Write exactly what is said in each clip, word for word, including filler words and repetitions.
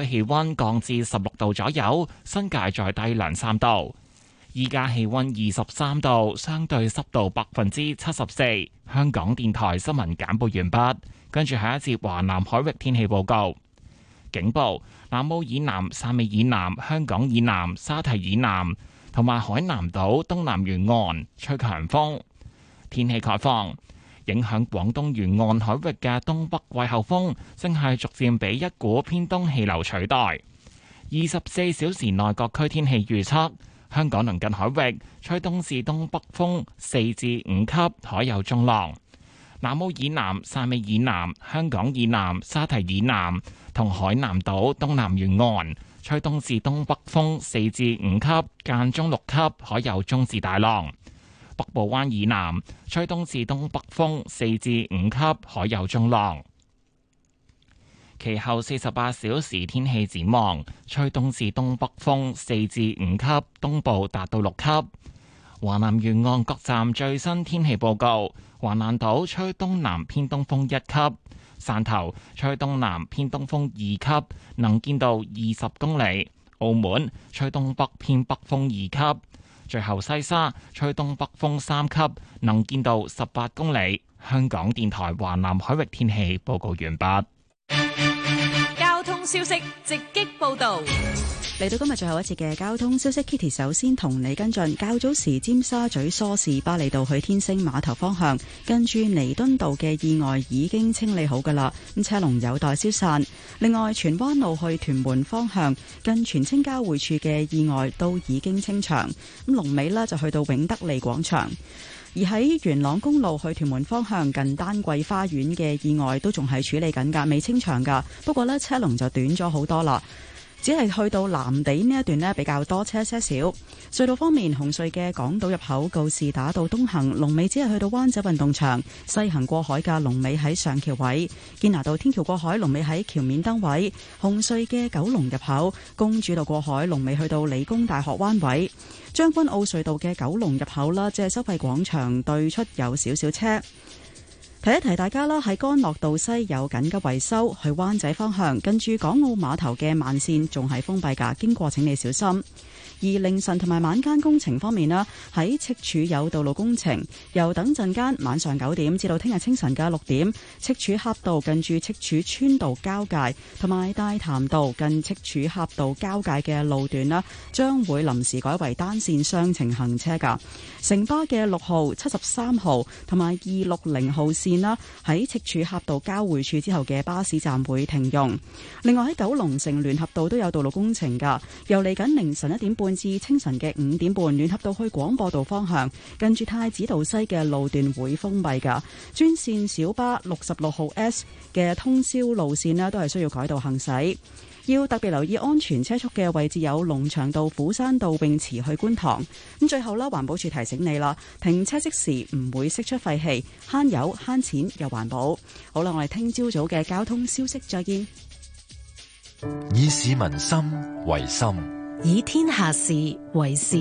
區氣溫降至十六度左右，新界再低兩三度。依家氣溫二十三度，相對濕度百分之七十四。香港電台新聞簡報完畢，跟住下一節華南海域天氣報告。警報：南澳以南、汕尾以南、香港以南、沙堤以南同埋海南島東南沿岸吹強風。天氣概況：影響廣東沿岸海域嘅東北季候風正係逐漸俾一股偏東氣流取代。二十四小時內各區天氣預測。香港鄰近海域吹東至東北風四至五級，海有中浪。南澳以南、汕尾以南、香港以南、沙堤以南同海南島東南沿岸吹東至東北風四至五級，間中六級，海有中至大浪。北部灣以南吹東至東北風四至五級，海有中浪。其後四十八小時天氣展望，吹東至東北風四至五級，東部達到六級。華南沿岸各站最新天氣報告：華南島吹東南偏東風一級，汕頭吹東南偏東風二級，能見度二十公里；澳門吹東北偏北風二級。最後西沙吹東北風三級，能見度十八公里。香港電台華南海域天氣報告完畢。 交通消息直擊報道， 嚟到今日最後一節嘅交通消息 ，Kitty 首先同你跟進。較早時尖沙咀梳士巴利道去天星碼頭方向，近住彌敦道嘅意外已經清理好㗎喇，咁車龍有待消散。另外，荃灣路去屯門方向，近荃青交匯處嘅意外都已經清場。咁龍尾呢就去到永德利廣場。而喺元朗公路去屯門方向，近丹桂花園嘅意外都仲係處理緊㗎，未清場㗎。不過呢，車龍就短咗好多啦。只係去到藍地呢一段呢比較多車些少。隧道方面，紅隧嘅港島入口告士打道東行龍尾只係去到灣仔運動場，西行過海嘅龍尾喺上橋位。堅拿道天橋過海龍尾喺橋面燈位。紅隧嘅九龍入口公主道過海龍尾去到理工大學灣位。將軍澳隧道嘅九龍入口啦，即係收費廣場對出有少少車。提一提大家啦，喺干諾道西有緊急維修，去灣仔方向近住港澳碼頭嘅慢線仲係封閉㗎，經過請你小心。而凌晨同埋晚間工程方面啦，喺赤柱有道路工程，由等陣間晚上九點至到聽日清晨嘅六點，赤柱峽道近住赤柱村道交界同埋大潭道近赤柱峽道交界嘅路段啦，將會臨時改為單線雙程行車㗎。城巴嘅六號、七十三號同埋二六零號線啦，喺赤柱峽道交匯處之後嘅巴士站會停用。另外喺九龍城聯合道都有道路工程㗎，由嚟緊凌晨一點半至清晨嘅五點半，聯合道去廣播道方向，近住太子道西嘅路段會封閉㗎。專線小巴六十六號 S 嘅通宵路線呢，都係需要改道行駛。要特別留意安全車速嘅位置有龍翔道、虎山道泳池去觀塘。咁最後啦，環保署提醒你啦，停車即時唔會釋出廢氣，慳油慳錢又環保。好啦，我哋聽朝早嘅交通消息再見。 以市民心為心， 以天下事為事。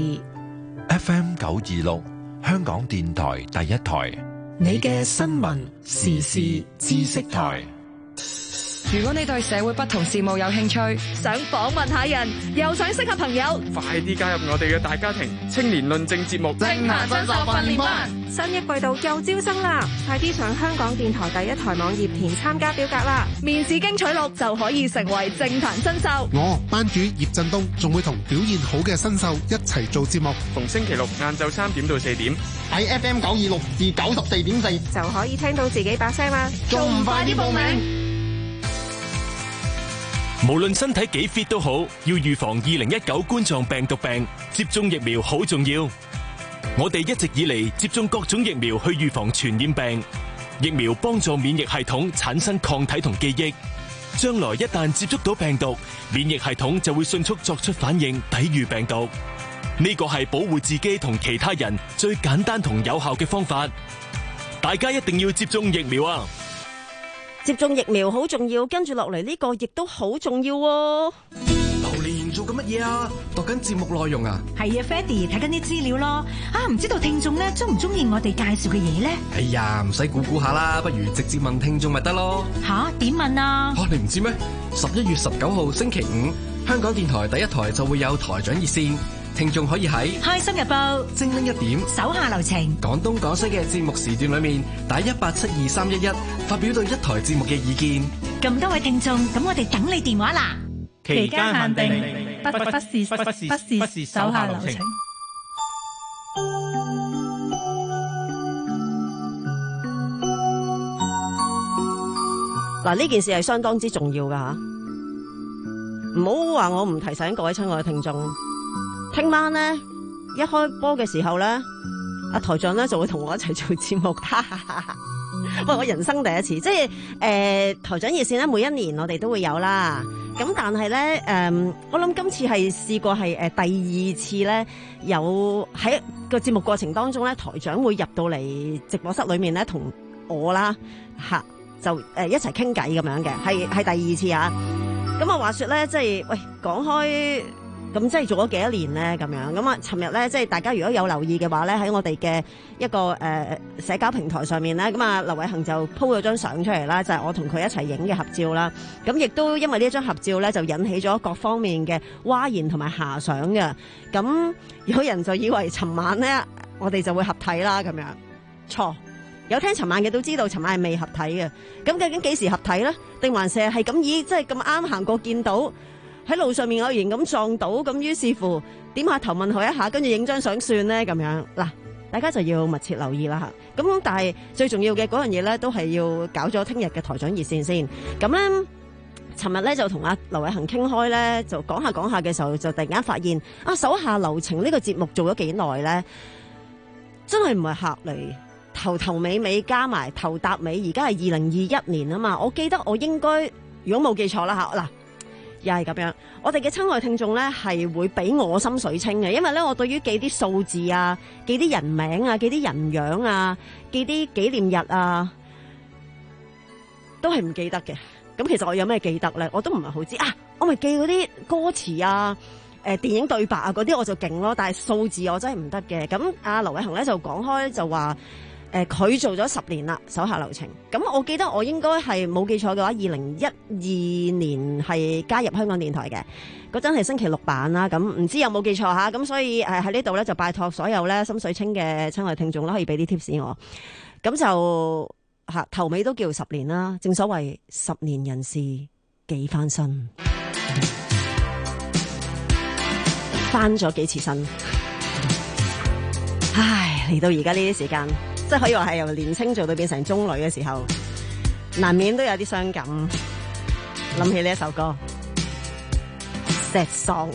F M 九二六，香港電台第一台， 你嘅新聞時事知識台。 如果你對社會不同事務有興趣， 想訪問下人，又想識下朋友， 快啲加入我哋嘅大家庭——青年論政節目政壇新秀訓練班。新一季度又招生啦，快啲上香港電台第一台網頁填參加表格啦！面試經取錄就可以成為政壇新秀。 我班主葉振東仲會同表現好嘅新秀一齊做節目， 逢星期六晏晝三點到四點喺 F M 九二六至九十四點四就可以聽到自己把聲啦。 仲唔快啲報名？ 無論身體幾 fit 都好，要預防二零一九冠狀病毒病，接種疫苗好重要。我哋一直以嚟接種各種疫苗去預防傳染病，疫苗幫助免疫系統產生抗體同記憶，將來一旦接觸到病毒，免疫系統就會迅速作出反應，抵禦病毒。呢個係保護自己同其他人最簡單同有效嘅方法。大家一定要接種疫苗啊！ 接種疫苗好重要，跟住落嚟呢個亦都好重要喎。 蓮做緊乜嘢啊？讀緊節目內容啊？ 係啊 ，Freddy 睇緊啲資料咯。啊，唔知道聽眾咧中唔中意我哋介紹嘅嘢咧？ 哎呀，唔使估估下啦，不如直接問聽眾咪得咯。 吓？點問啊？ 哦，你唔知咩？十一月十九號星期五，香港電台第一台就會有台長熱線，聽眾可以喺開心日報精靈一點手下留情廣東廣西嘅節目時段裏面打一八七二三一一，發表對一台節目嘅意見。 咁多位聽眾，咁我哋等你電話啦。 期間限定，不不不是不是不是不是手下留情。 嗱，呢件事係相當之重要噶吓，唔好話我唔提醒各位親愛嘅聽眾。聽晚咧一開波嘅時候咧，阿台長咧就會同我一齊做節目。喂，我人生第一次，即係誒、呃、台長熱線咧，每一年我哋都會有啦。咁但係咧誒，我諗今次係試過係誒、呃、第二次咧，有喺個節目過程當中咧，台長會入到嚟直播室裏面咧，同我啦吓就誒、呃、一齊傾偈咁樣嘅，係係第二次啊。咁啊話說咧，即係喂講開。咁即係做咗幾多年咧？咁樣咁啊！尋日咧，即係大家如果有留意嘅話咧，喺我哋嘅一個誒、呃、社交平台上面咧，咁啊，劉偉恒就 po 咗張相出嚟啦，就係、是、我同佢一齊影嘅合照啦。咁亦都因為呢張合照咧，就引起咗各方面嘅譁言同埋遐想嘅。咁有人就以為尋晚咧，我哋就會合體啦，咁樣錯。有聽尋晚嘅都知道，尋晚係未合體嘅。咁究竟幾時合體咧？定還是係咁以即係咁啱行過見到？喺路上面偶然咁撞到，咁於是乎點下頭問佢一下，跟住影張相算咧咁樣。嗱，大家就要密切留意啦吓。咁但係最重要嘅嗰樣嘢咧，都係要搞咗聽日嘅台長熱線先。咁咧，尋日咧就同阿劉偉恒傾開咧，就講下講下嘅時候，就突然間發現啊，手下留情呢個節目做咗幾耐咧，真係唔係客嚟，頭頭尾尾加埋頭搭尾，而家係二零二一年啊嘛。我記得我應該如果冇記錯啦吓嗱。又係咁樣，我哋嘅親愛聽眾咧係會俾我心水清嘅，因為咧我對於記啲數字啊、記啲人名啊、記啲人樣啊、記啲紀念日啊，都係唔記得嘅。咁其實我有咩記得咧？我都唔係好知啊。我咪記嗰啲歌詞啊、誒、呃、電影對白啊嗰啲我就勁咯，但係數字我真係唔得嘅。咁阿劉偉恒咧就講開就話。誒佢、呃、做咗十年啦，手下留情。咁我記得我應該係冇記錯嘅話，二零一二年係加入香港電台嘅，嗰陣係星期六版啦。咁唔知有冇記錯吓？咁所以誒喺呢度咧就拜託所有咧心水清嘅親愛聽眾啦，可以俾啲 tips 我。咁就吓頭尾都叫十年啦。正所謂十年人事幾翻身，翻咗幾次身。唉，嚟到而家呢啲時間。即係可以話係由年青做到變成中女嘅時候，難免都有啲傷感。諗起呢一首歌，Sad Song。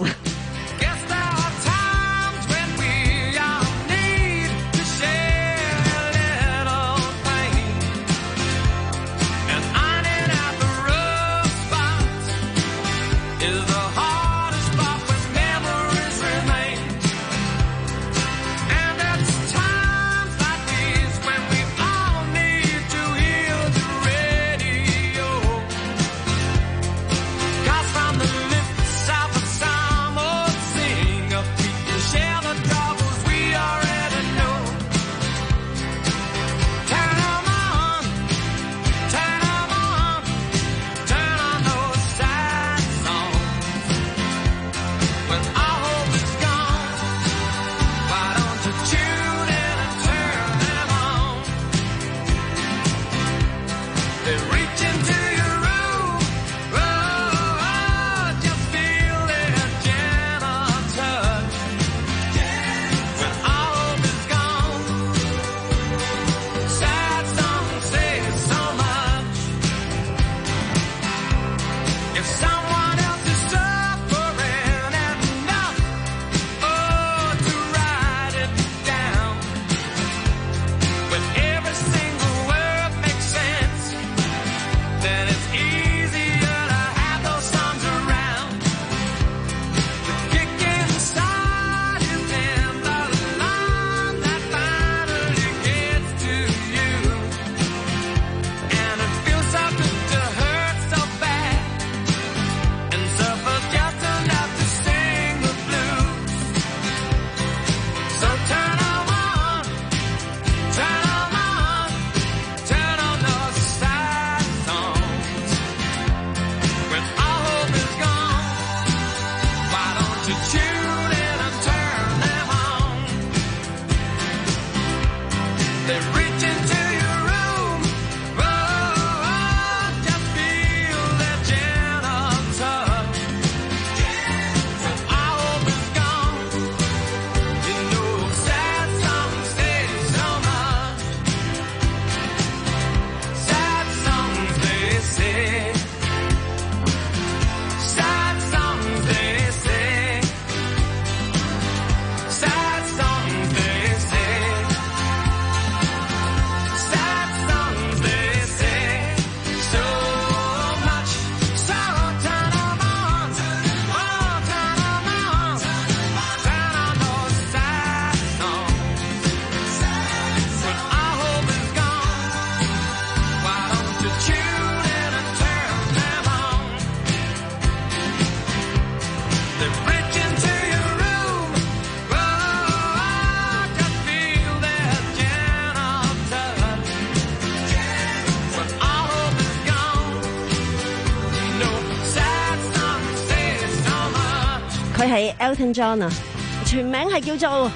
佢係 Elton John 啊，全名係叫做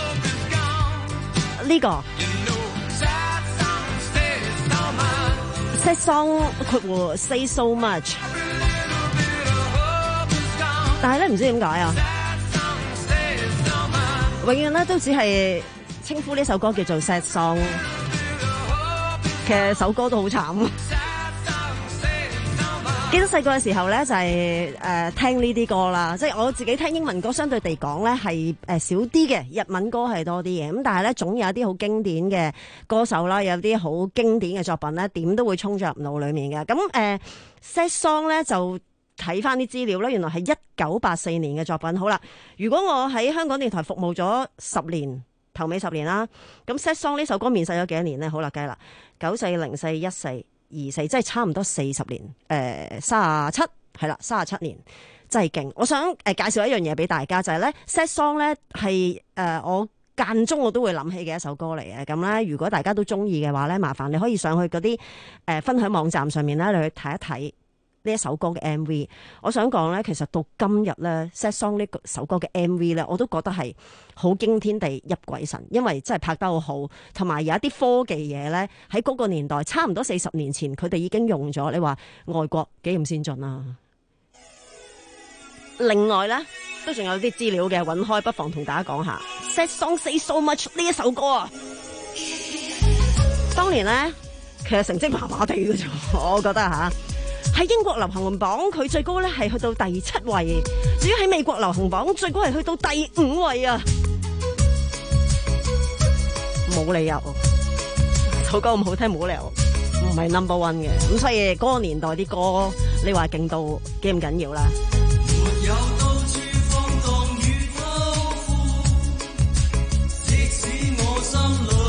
呢個 Sad Song 括弧 Say So Much， 但係咧唔知點解啊，永遠咧都只係稱呼呢首歌叫做 Sad Song， 其實首歌都好慘。記得細個嘅時候咧，就係、是、誒、呃、聽呢啲歌啦，即係我自己聽英文歌，相對地講咧係誒少啲嘅，日文歌係多啲嘅。咁但係咧，總有一啲好經典嘅歌手啦，有啲好經典嘅作品咧，點都會衝咗入腦裡面嘅。咁誒、呃、Sad Song 咧就睇翻啲資料咧，原來係一九八四年嘅作品。好啦，如果我喺香港電台服務咗十年，頭尾十年啦，咁 Sad Song 呢首歌面世咗幾多年咧？好啦，計啦，九四零四一四。二四即係差唔多四十年，誒三十七係啦，三十七年真係勁。我想誒、呃、介紹一樣嘢俾大家，就係、是、咧 Sad Song 咧係誒我間中我都會諗起嘅一首歌嚟嘅。咁咧，如果大家都中意嘅話咧，麻煩你可以上去嗰啲誒分享網站上面咧，你去睇一睇呢一首歌嘅 M V。我想講咧，其實到今日咧 Sad Song 呢首歌嘅 M V 咧，我都覺得係好驚天地泣鬼神，因為真係拍得好好，同埋有一啲科技嘢咧喺嗰個年代，差唔多四十年前佢哋已經用咗。你話外國幾咁先進啊？另外咧都仲有啲資料嘅，揾開不妨同大家講下 Sad Song Say So Much 呢一首歌啊。當年咧其實成績麻麻地嘅啫，我覺得吓。喺英國流行榜佢最高咧係去到第七位，至於喺美國流行榜最高係去到第五位啊！冇理由，首歌咁好聽冇理由唔係 number one 嘅，咁所以嗰個年代啲歌，你話勁到幾唔緊要啦。沒有到處放蕩與偷富，即使我心裏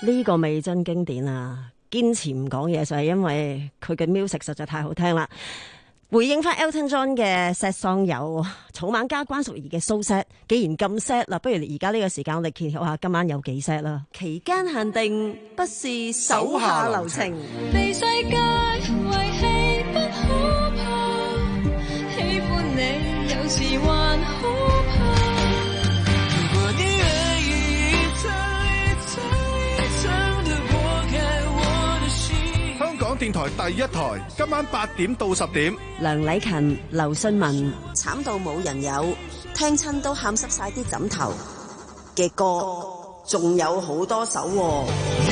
呢個未真經典啊！堅持唔講嘢就係因為佢嘅 music 實在太好聽啦。回應翻 Elton John 嘅 sad song 有草蜢加關淑怡嘅 So Sad， 既然咁 sad 啦，不如而家呢個時間我哋揭曉下今晚有幾 sad 啦。期間限定不是手下留情， 被世界遺棄不可怕，喜歡你有時還好怕。如果你願意一層一層一層地剝開我的心。 香港電台第一台，今晚八點到十點。 梁禮勤、劉信文，慘到冇人有，聽親都喊濕晒啲枕頭嘅歌，仲有好多首喎。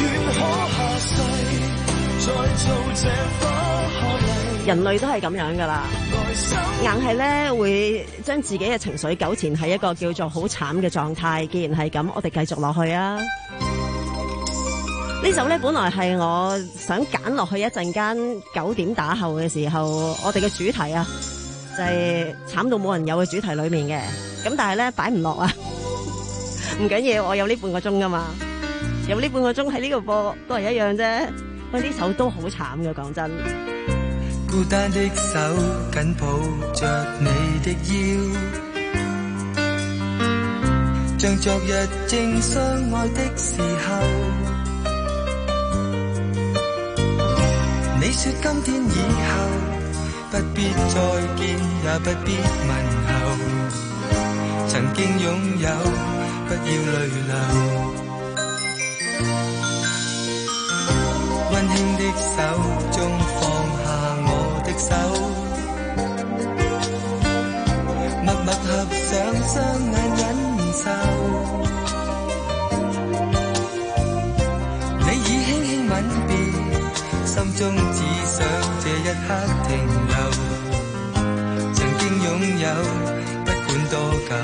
人類都係咁樣噶啦，硬係咧會將自己嘅情緒糾纏喺一個叫做好慘嘅狀態。既然係咁，我哋繼續落去啊！呢首咧本來係我想揀落去一陣間九點打後嘅時候，我哋嘅主題啊，就係慘到冇人有嘅主題裏面嘅。咁但係咧擺唔落啊，唔緊要，我有呢半個鐘噶嘛，有呢半個鐘喺呢度播都係一樣啫。喂，呢首都好慘嘅，講真。 孤單的手緊抱着你的腰，像昨日正相愛的時候。你說今天以後不必再見，也不必問候，曾經擁有不要淚流。溫馨的手中放下我的手，默默合上雙眼忍受。你已輕輕吻別，心中只想這一刻停留，曾經擁有不管多久。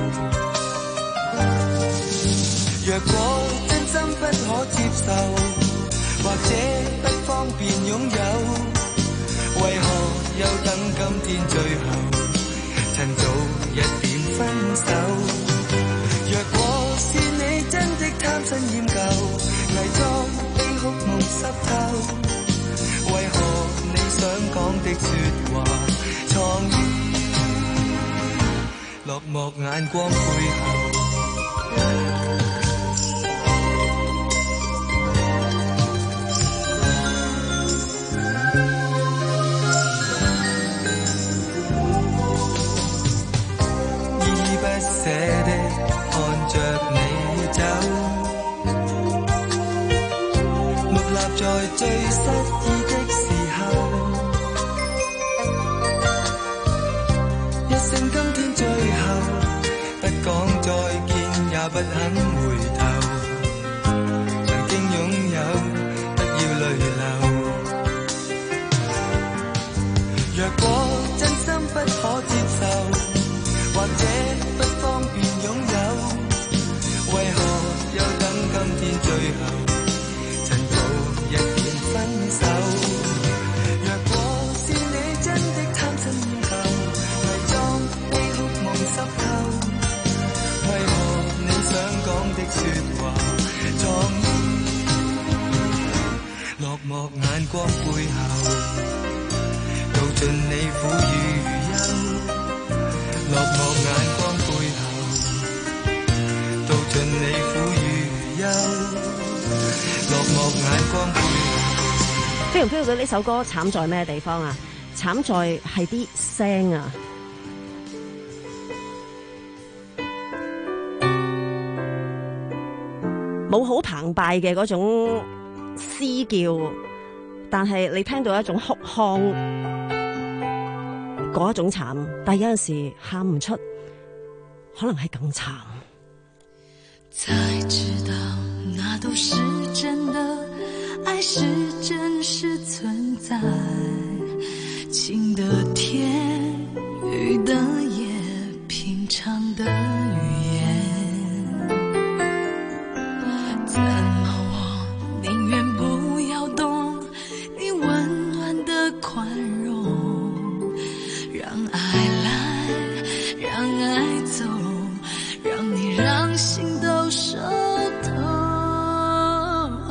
若果真心不可接受，或者不方便擁有，為何又等今天最後，趁早一點分手。若果是你真的貪新厭舊，偽裝悲哭夢濕透，為何你想講的說話藏於落寞眼光背後。捨的看着你走，木立在最失意的時候，一聲今天最後，不講再見也不肯回頭，曾經擁有不要淚流。若果真心不可接受，或者不方便擁有，為何又等今天最後，趁早一點分手。若果是你真的貪新厭舊，偽裝悲哭夢濕透，為何你想講的說話藏於落寞眼光背後，道盡你苦與憂。落寞眼光背後，道盡你苦與憂。落寞眼光背後。 feel 唔 feel 到呢首歌慘在咩地方啊？慘在係啲聲啊！冇好澎湃嘅嗰種嘶叫，但係你聽到一種哭腔。嗰一種慘，但係有陣時喊唔出，可能係更慘。 才知道那都是真的，愛是真實存在，晴的天，雨的夜，平常的語言，怎麼我寧願不要懂你溫暖的寬容，讓愛來，讓愛走，讓你讓心都熟透。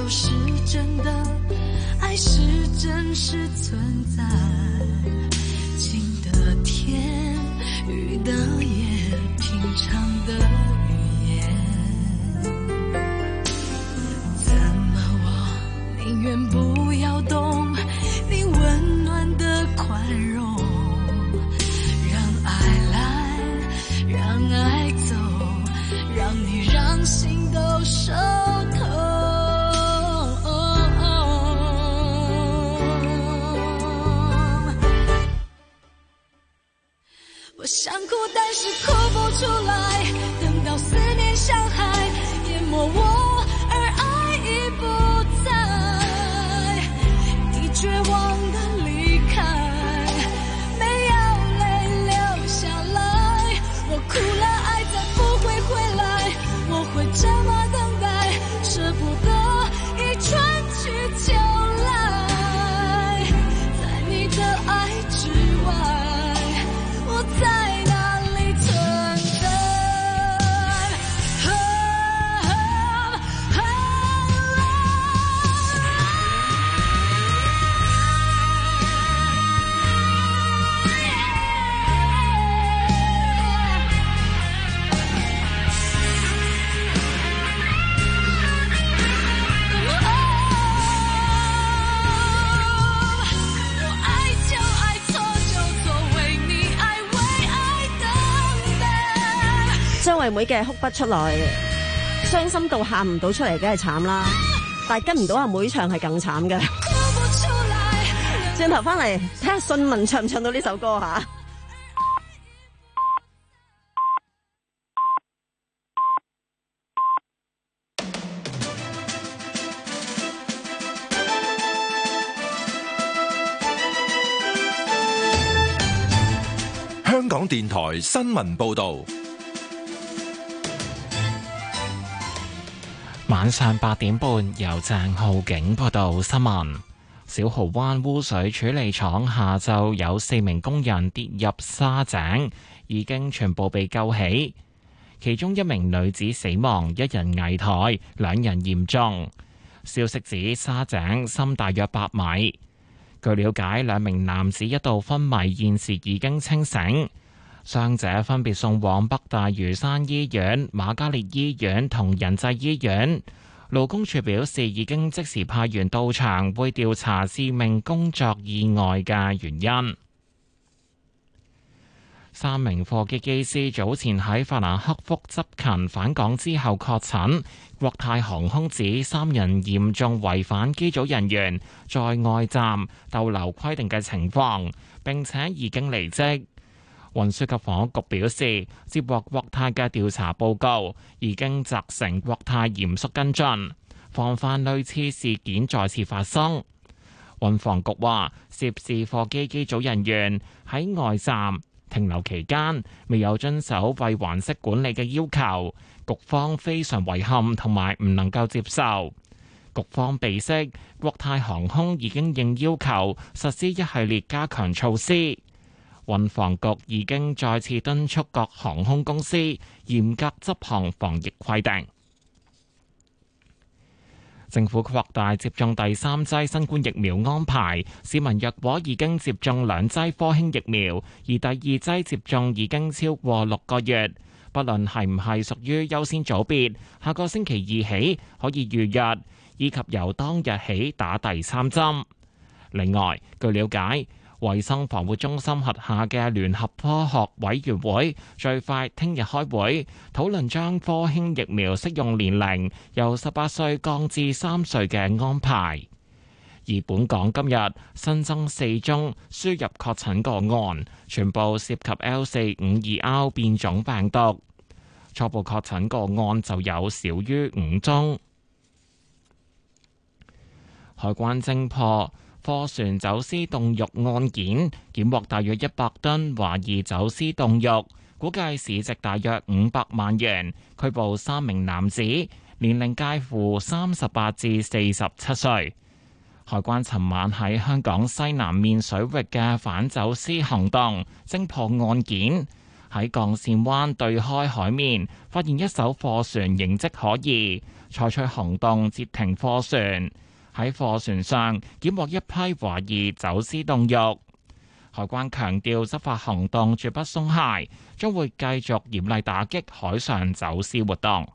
都是真的，爱是真实存在。晴的天，雨的夜，平常的语言，怎么我宁愿不要懂你温暖的宽容，让爱来，让爱走，让你让心都受痛。我想哭，但是哭不出来，等到思念像海淹没我，而爱已不在，你绝望的离开，没有泪流下来。我哭了，爱再不会回来，我会这么等待，舍不得一春去秋来，在你的爱之外，我在哪里存在？我爱就爱，错就错，为你爱，为爱等待。 張惠妹嘅哭不出來，傷心到喊唔到出嚟，梗係慘啦。但係跟唔到阿妹唱係更慘嘅。轉頭翻嚟睇下信文唱唔唱到呢首歌吓。 香港電台新聞報導。 晚上八點半，由鄭浩景報道新聞。小蠔灣污水處理廠下晝有四名工人跌入沙井，已經全部被救起。其中一名女子死亡，一人危殆，兩人嚴重。消息指沙井深大約八米。據了解，兩名男子一度昏迷，現時已經清醒。傷者分別送往北大嶼山醫院、瑪嘉烈醫院同仁濟醫院。勞工處表示，已經即時派員到場，會調查致命工作意外嘅原因。三名貨機機師早前喺法蘭克福執勤返港之後確診，國泰航空指三人嚴重違反機組人員在外站逗留規定嘅情況，並且已經離職。運輸及房屋局表示，接獲國泰嘅調查報告，已經責成國泰嚴肅跟進，防範類似事件再次發生。運房局話，涉事貨機機組人員喺外站停留期間未有遵守閉環式管理嘅要求，局方非常遺憾同埋唔能夠接受。局方備悉，國泰航空已經應要求實施一系列加強措施。運房局已經再次敦促各航空公司嚴格執行防疫規定。政府擴大接種第三劑新冠疫苗安排，市民若果已經接種兩劑科興疫苗，而第二劑接種已經超過六個月，不論係唔係屬於優先組別，下個星期二起可以預約，以及由當日起打第三針。另外，據了解，衛生防護中心轄下嘅聯合科學委員會最快聽日開會，討論將科興疫苗適用年齡由十八歲降至三歲嘅安排。而本港今日新增四宗輸入確診個案，全部涉及 L 四五二 R 變種病毒，初步確診個案就有少於五宗。海關偵破貨船走私凍肉案件，檢獲大約一百噸懷疑走私凍肉，估計市值大約五百萬元，拘捕三名男子，年齡介乎三十八至四十七歲。海關尋晚喺香港西南面水域嘅反走私行動偵破案件， 喺鋼線灣對開海面發現一艘貨船形跡可疑，採取行動截停貨船。喺貨船上檢獲一批懷疑走私凍肉。海關強調執法行動絕不鬆懈，將會繼續嚴厲打擊海上走私活動。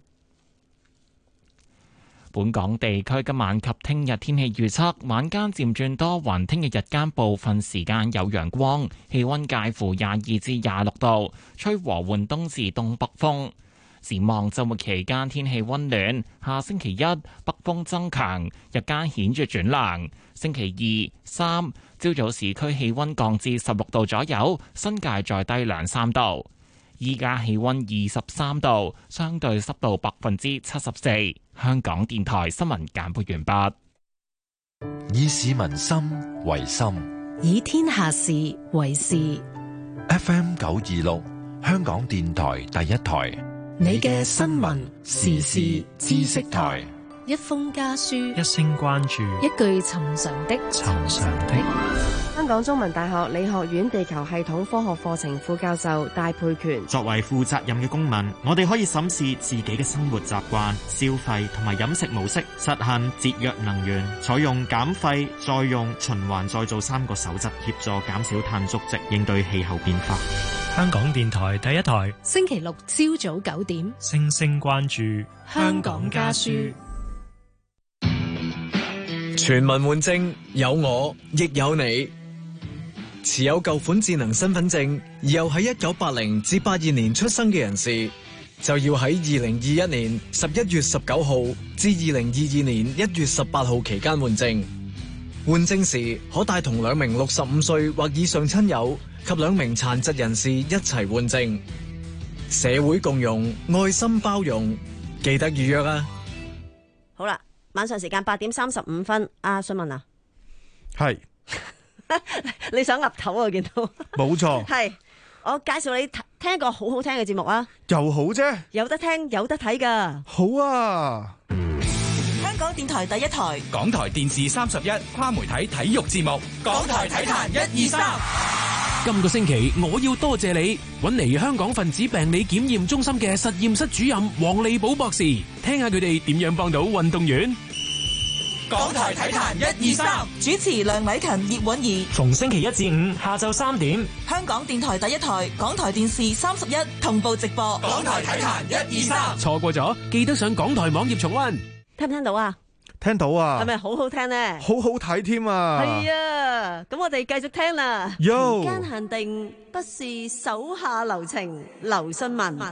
本港地區今晚及聽日天氣預測，晚間漸轉多雲，聽日日間部分時間有陽光，氣溫介乎廿二至廿六度，吹和緩東至東北風。展望週末期間天氣溫暖，下星期一北風增強，日間顯著轉涼。星期二、三朝早市區氣溫降至十六度左右，新界再低兩三度。依家氣溫二十三度，相對濕度百分之七十四。香港電台新聞簡報完畢。 以市民心為心， 以天下事為事。 F M 九二六，香港電台第一台， 你嘅新聞時事知識台。 一封家書， 一聲關注， 一句尋常的尋常的。 香港中文大學理學院地球系統科學課程副教授戴佩權： 作為負責任嘅公民，我哋可以審視自己嘅生活習慣、消費同埋飲食模式，實行節約能源，採用減廢、再用、循環再造三個守則，協助減少碳足跡，應對氣候變化。 香港電台第一台， 星期六朝早九點， 星星關注香港家書。 全民換證，有我亦有你。持有舊款智能身份證而又喺一九八零至八二年出生嘅人士，就要喺二零二一年十一月十九號至二零二二年一月十八號期間換證。換證時可帶同兩名六十五歲或以上親友及兩名殘疾人士一齊換證。社會共融，愛心包容，記得預約啊！ 好啦。晚上時間八點三十五分，阿信文啊， 係你想岌頭啊？我見到冇錯， 係我介紹你聽一個好好聽嘅節目啊， 又好啫， 有得聽有得睇噶， 好啊！ 香港電台第一台， 港台電視三十一跨媒體體育節目，港台體壇一二三。 今個星期我要多謝你搵嚟香港分子病理檢驗中心嘅實驗室主任黃利寶博士，聽下佢哋點樣幫到運動員。 港台體壇一二三， 主持梁偉勤、葉韻儀， 逢星期一至五下晝三點， 香港電台第一台、港台電視三十一同步直播。 港台體壇一二三， 錯過咗記得上港台網頁重溫。 聽唔聽到啊？ 聽到啊， 係咪好好聽呢？ 好好睇添啊！ 係啊，咁我哋繼續聽啦。 Yo 時間限定，不是手下留情，留新聞。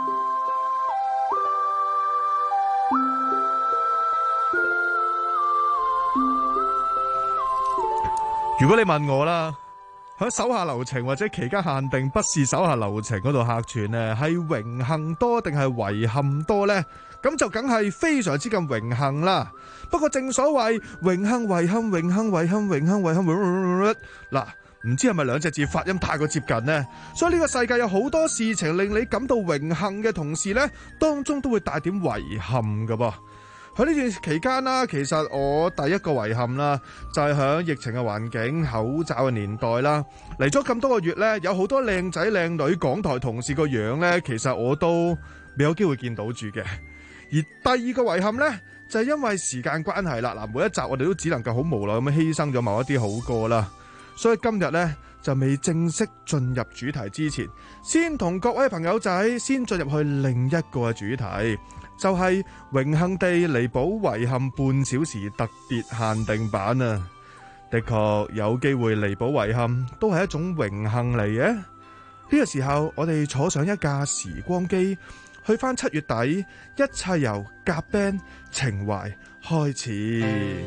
如果你問我啦，喺手下留情或者期間限定不是手下留情嗰度客串呢，係榮幸多定係遺憾多呢？咁就梗係非常之咁榮幸啦。不過正所謂榮幸遺憾榮幸遺憾榮幸遺憾，嗱，唔知係咪兩隻字發音太過接近呢？所以呢個世界有好多事情令你感到榮幸嘅同時呢，當中都會帶點遺憾噶噃。喺呢段期間啦，其實我第一個遺憾啦，就係喺疫情嘅環境、口罩嘅年代啦，嚟咗咁多個月呢，有好多靚仔靚女港台同事個樣呢，其實我都未有機會見到住嘅。而第二個遺憾呢，就係因為時間關係啦，嗱，每一集我哋都只能夠好無奈咁樣犧牲咗某一啲好歌啦，所以今日呢，就未正式進入主題之前，先同各位朋友仔先進入去另一個主題。就係榮幸地彌補遺憾半小時特別限定版啊！的確有機會彌補遺憾，都係一種榮幸嚟嘅。呢個時候，我哋坐上一架時光機，去返七月底，一切由夾 band 情懷開始。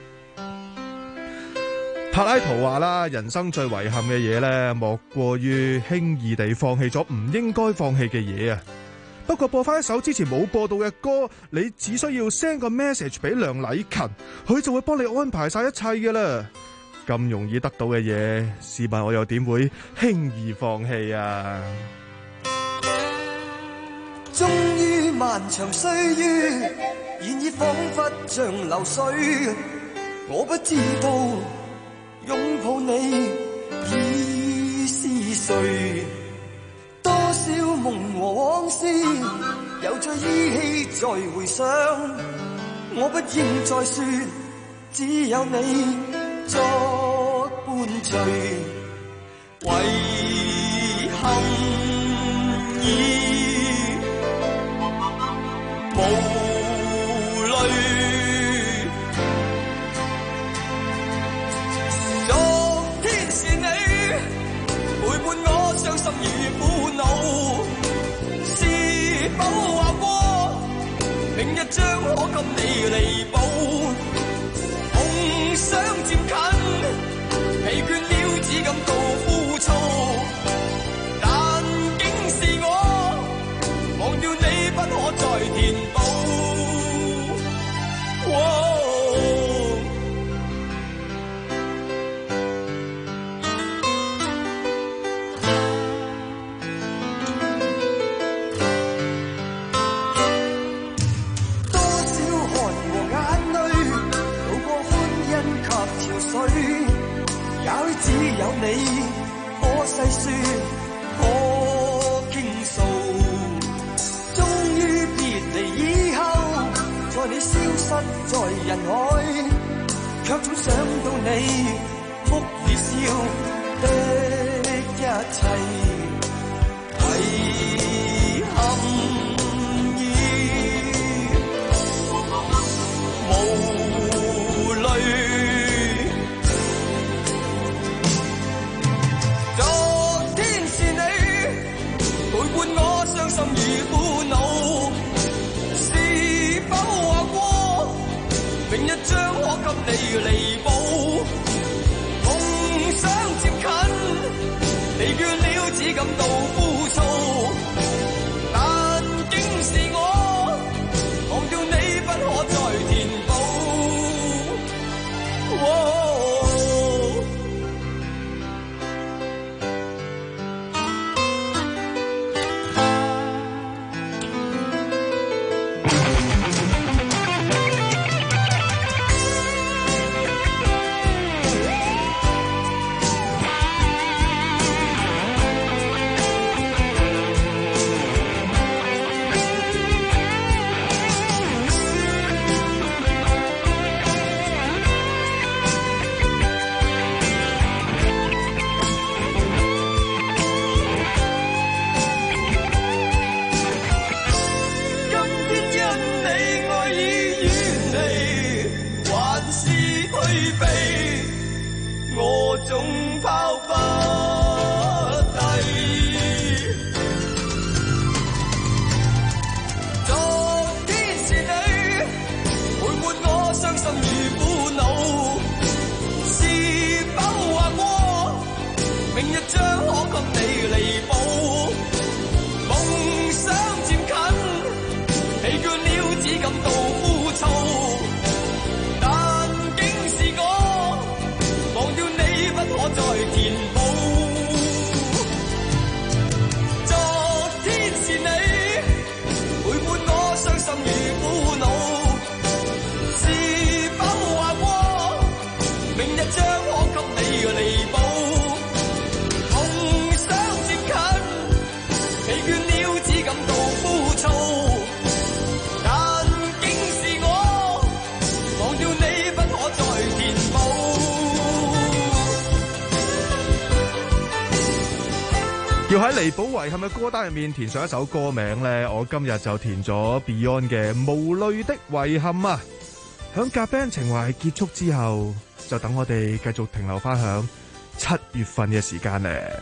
柏拉圖話啦，人生最遺憾嘅嘢呢，莫過於輕易地放棄咗唔應該放棄嘅嘢啊！不過播翻一首之前冇播到嘅歌，你只需要 send 個 message 俾梁禮勤，佢就會幫你安排晒一切嘅啦。咁容易得到嘅嘢，試問我又點會輕易放棄啊？ 終於漫長歲月，現已彷彿像流水，我不知道擁抱你已是誰，多少夢和往事，又再依稀再回想，我不應再說，只有你作伴隨，遺憾已無淚。昨天是你陪伴我傷心與苦惱，是否話過明日將可給你彌補？夢想漸近，疲倦了只感到枯燥，但竟是我忘掉你不可再填補。哦也許只有你可細說，可傾訴。終於別離以後，在你消失在人海，卻總想到你哭與笑的一切，遺憾已無淚。傷心與苦惱，是否話過明日將可給你彌補？夢想接近，疲倦了只感到枯燥，但竟是我忘掉你不可再填補。哦總拋不低。昨天是你陪伴我傷心與苦惱，是否話過明日將可給你彌補？夢想漸近，疲倦了只感到枯燥，但竟是我忘掉你不可再填補。昨天是你陪伴我傷心與苦惱，是否話過明日將可給你彌補？夢想接近，疲倦了只感到枯燥，但竟是我忘掉你不可再填補。 要喺彌補遺憾嘅歌單入面填上一首歌名呢，我今日就填咗 Beyond 嘅《無淚的遺憾》啊！響夾 band 情懷結束之後，就等我哋繼續停留翻響七月份嘅時間咧。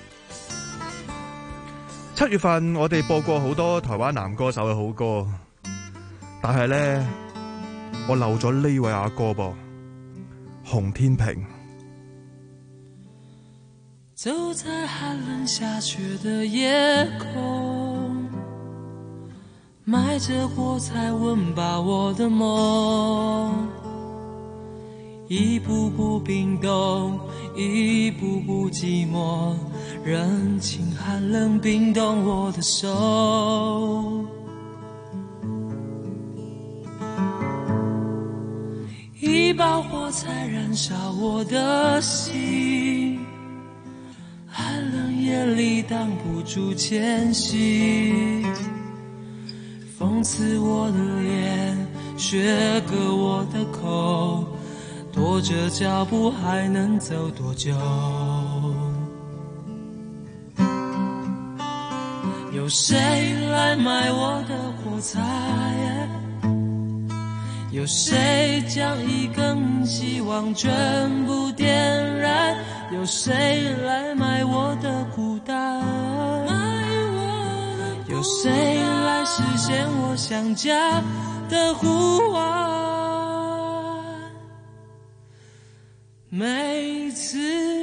七月份我哋播過好多台灣男歌手嘅好歌，但係咧我漏咗呢位阿哥噃，洪天平。 走在寒冷下雪的夜空，埋着火柴温饱我的梦，一步步冰冻，一步步寂寞，任情寒冷冰冻我的手，一把火柴燃烧我的心，寒冷夜眼里挡不住前行，讽刺我的脸，削割我的口，拖着脚步还能走多久？有谁来买我的火柴？有谁将一根希望全部点燃？有谁来买我的孤单？有谁来实现我想家的呼唤？每次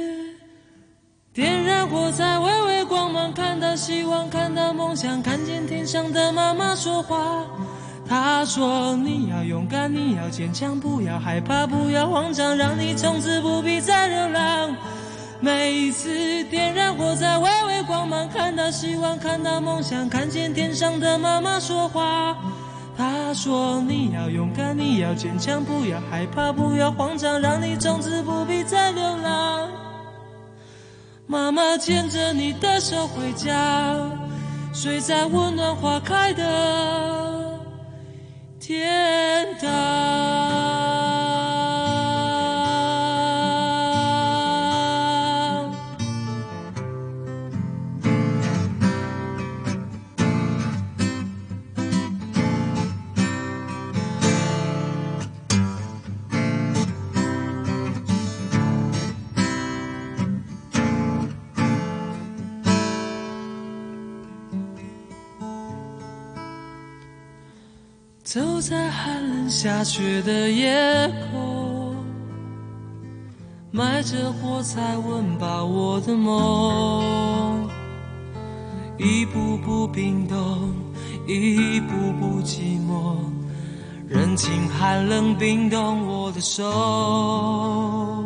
点燃火柴，微微光芒，看到希望，看到梦想，看见天上的妈妈说话。她说你要勇敢，你要坚强，不要害怕，不要慌张，让你从此不必再流浪。每一次点燃火柴，微微光芒，看到希望，看到梦想，看见天上的妈妈说话。她说你要勇敢，你要坚强，不要害怕，不要慌张，让你从此不必再流浪。妈妈牵着你的手回家，睡在温暖花开的天堂。走在寒冷下雪的夜空，埋着火柴温饱我的梦，一步步冰冻，一步步寂寞，任凭寒冷冰冻我的手，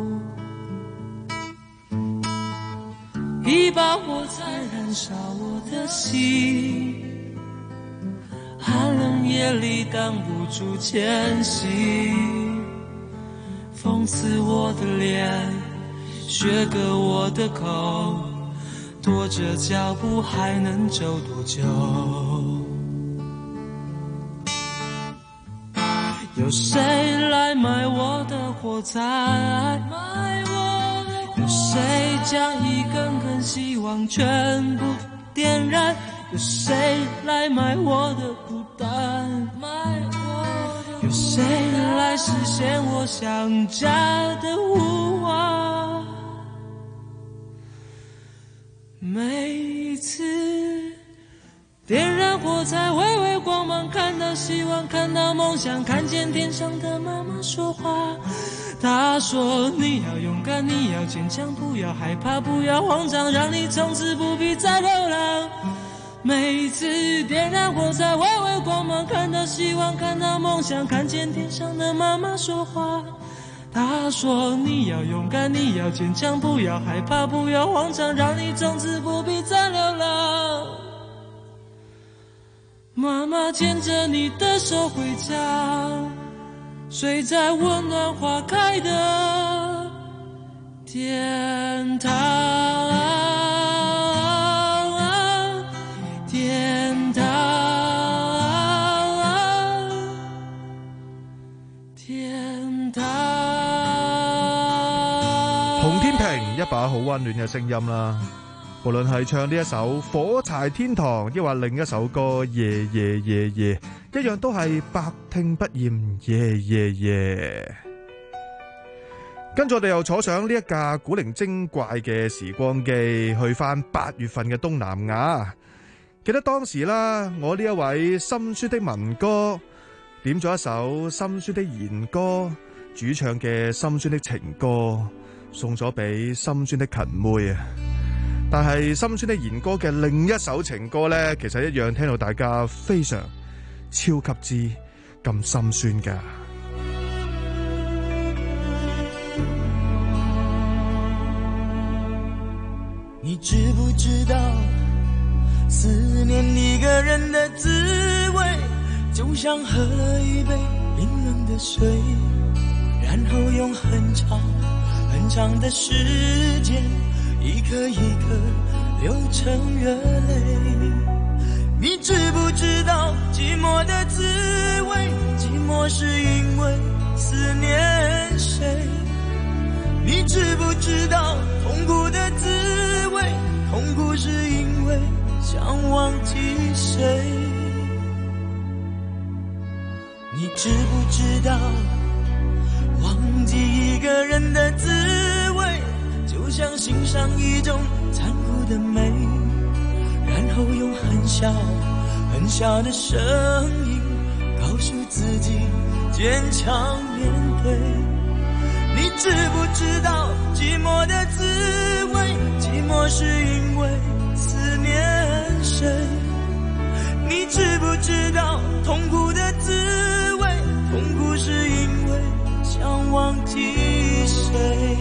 一把火柴燃烧我的心，寒冷夜里挡不住前行，讽刺我的脸，削割我的口，拖着脚步还能走多久？有谁来买我的火柴？有谁将一根根希望全部点燃？有谁来买我的孤单？有谁来实现我想家的呼唤？每一次点燃火柴，微微光芒，看到希望，看到梦想，看见天上的妈妈说话。她说你要勇敢，你要坚强，不要害怕，不要慌张，让你从此不必再流浪。每一次点燃火柴，微微光芒，看到希望，看到梦想，看见天上的妈妈说话。她说你要勇敢，你要坚强，不要害怕，不要慌张，让你从此不必再流浪。妈妈牵着你的手回家，睡在温暖花开的天堂。天堂，天堂。 洪天平一把好溫暖嘅聲音啦，無論係唱呢一首《火柴天堂》，抑或另一首歌《夜夜夜夜》，一樣都係百聽不厭，夜夜夜。跟住我哋又坐上呢一架古靈精怪嘅時光機，去返八月份嘅東南亞。記得當時啦，我呢一位心酸的民歌點咗一首心酸的弦歌，主唱嘅心酸的情歌送咗俾心酸的勤妹啊！但係心酸的弦歌嘅另一首情歌呢，其實一樣聽到大家非常超級之咁心酸噶。 你知不知道思念一个人的滋味，就像喝了一杯冰冷的水，然后用很长很长的时间一颗一颗流成热泪。你知不知道寂寞的滋味？寂寞是因为思念谁？你知不知道痛苦的滋味？痛苦是因为想忘记谁？你知不知道忘记一个人的滋味，就像欣赏一种残酷的美，然后用很小很小的声音告诉自己坚强面对。你知不知道寂寞的滋味？寂寞是因为思念谁？你知不知道痛苦的滋味？痛苦是因为想忘记谁？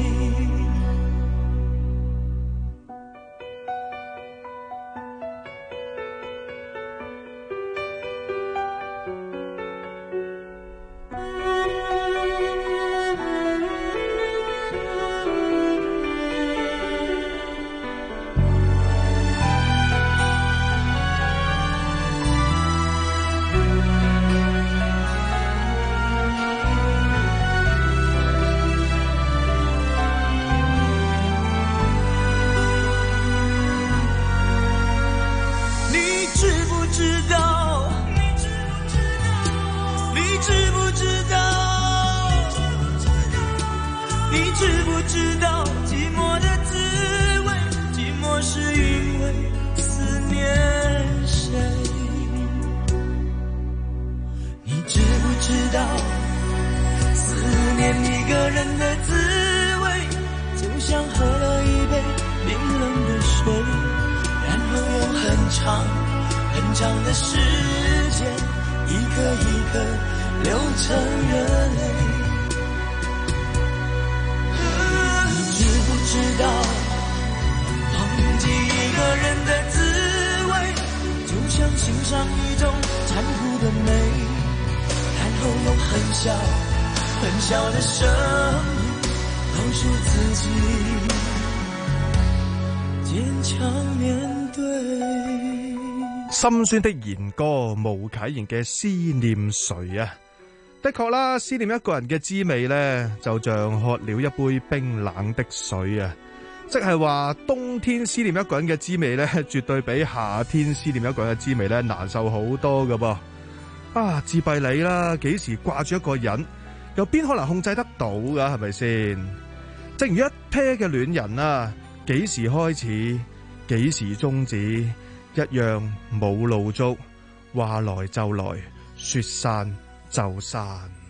心酸的弦歌，巫啟賢嘅思念誰啊？的確啦，思念一個人嘅滋味呢，就像喝了一杯冰冷的水啊！即係話冬天思念一個人嘅滋味呢，絕對比夏天思念一個人嘅滋味呢難受好多噶噃。啊，自閉你啦，幾時掛住一個人，又邊可能控制得到噶？係咪先？正如一 pair 嘅戀人啊，幾時開始，幾時終止？一樣冇路足，話來就來，說散就散。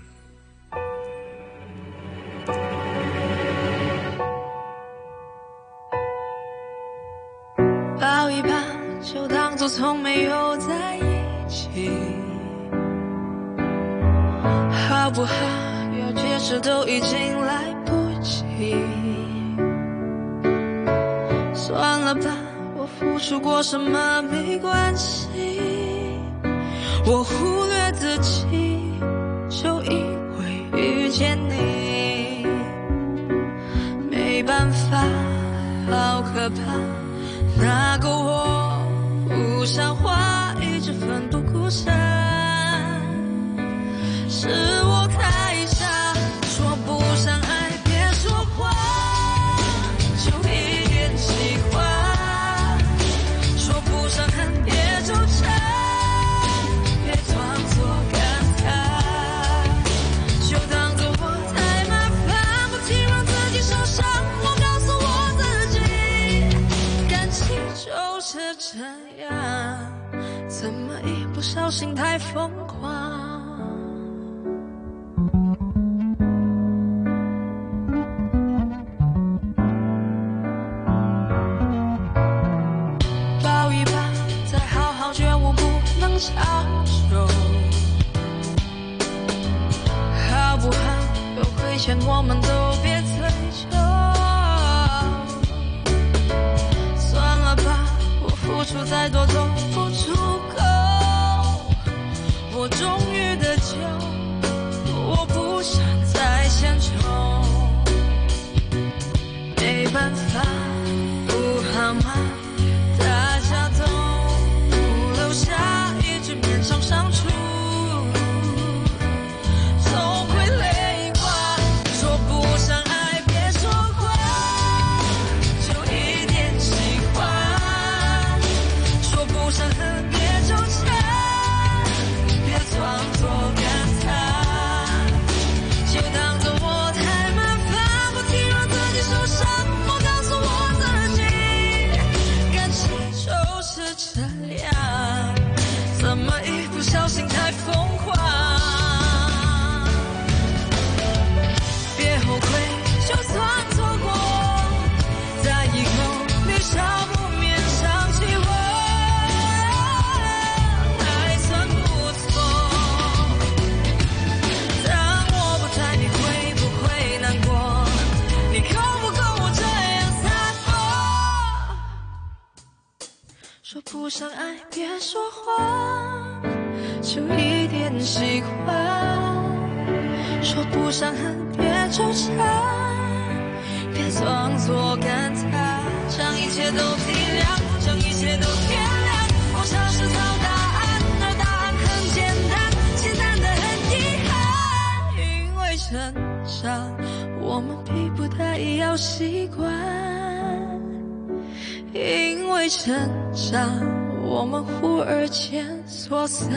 抱一抱，就當作從沒有在一起，好不好？要解釋都已經來不及，算了吧。付出過什麼沒關係，我忽略自己，就以為遇見你，沒辦法，好可怕，那個我不像話，一直奮不顧身，是我太傻，說不上愛別說謊，就一點喜歡，不傷痕別糾纏，別裝作感慨，就當作我太麻煩，不停讓自己受傷。我告訴我自己，感情就是這樣，怎麼一不小心太瘋狂。長久好不好？有虧欠我們都別追究，算了吧，我付出再多都不足夠，我終於得救，我不想再獻醜，沒辦法，不好嗎？ 就一点喜欢。说不上恨，别惆怅，别装作感叹，将一切都体谅，将一切都原谅。我尝试找答案，而答案很简单，简单的很遗憾。因为成长，我们逼不得已要习惯。因为成长，我们忽而间说散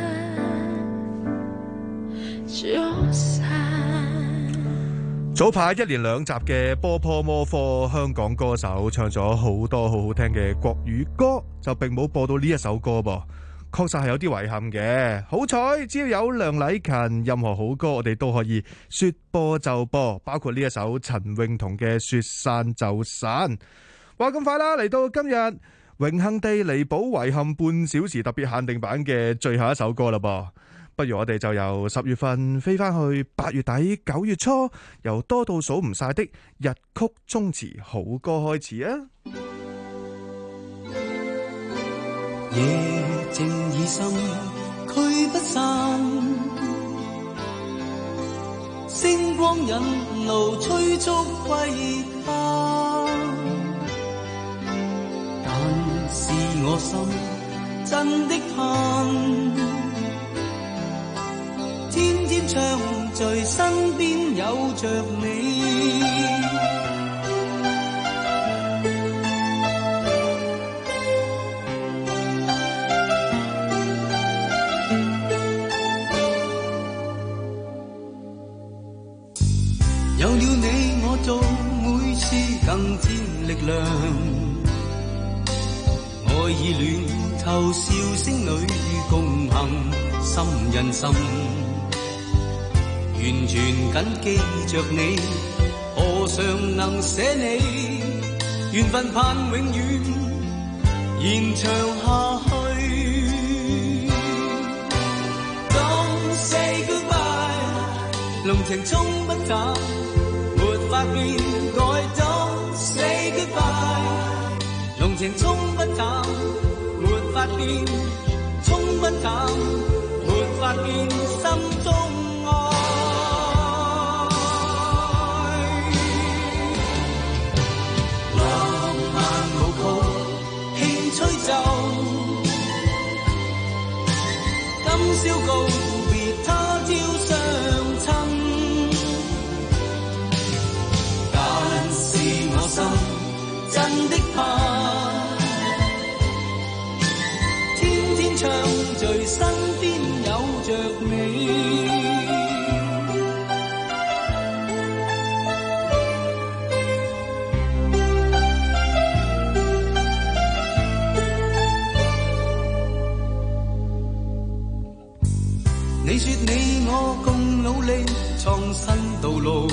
就散。 早排一連兩集嘅波波摩科香港歌手唱咗好多好好聽嘅國語歌，就並冇播到呢一首歌噃，確實係有啲遺憾嘅。好彩只要有梁禮勤，任何好歌我哋都可以說播就播，包括呢一首陳詠彤嘅說散就散。話咁快啦，嚟到今日榮幸地彌補遺憾半小時特別限定版嘅最後一首歌啦噃。不如我哋就由十月份飛翻去八月底九月初，由多到數唔晒的日曲中詞好歌開始啊！ 夜靜已深，驅不散，星光引路催促歸家，但是我心真的盼，天天暢聚，身邊有着你。有了你，我做每次更添力量。愛意暖透，笑聲裏共行，心印心。完全緊記着你，何嘗能捨你？緣分盼永遠延長下去。Don't say goodbye， 濃情衝不淡，沒法變改。Don't say goodbye， 濃情衝不淡，沒法變，衝不淡，沒法變，心中。今宵告別，他朝相親，但是我心真的盼，天天暢聚，身邊有着你。你說你我共努力創新道路，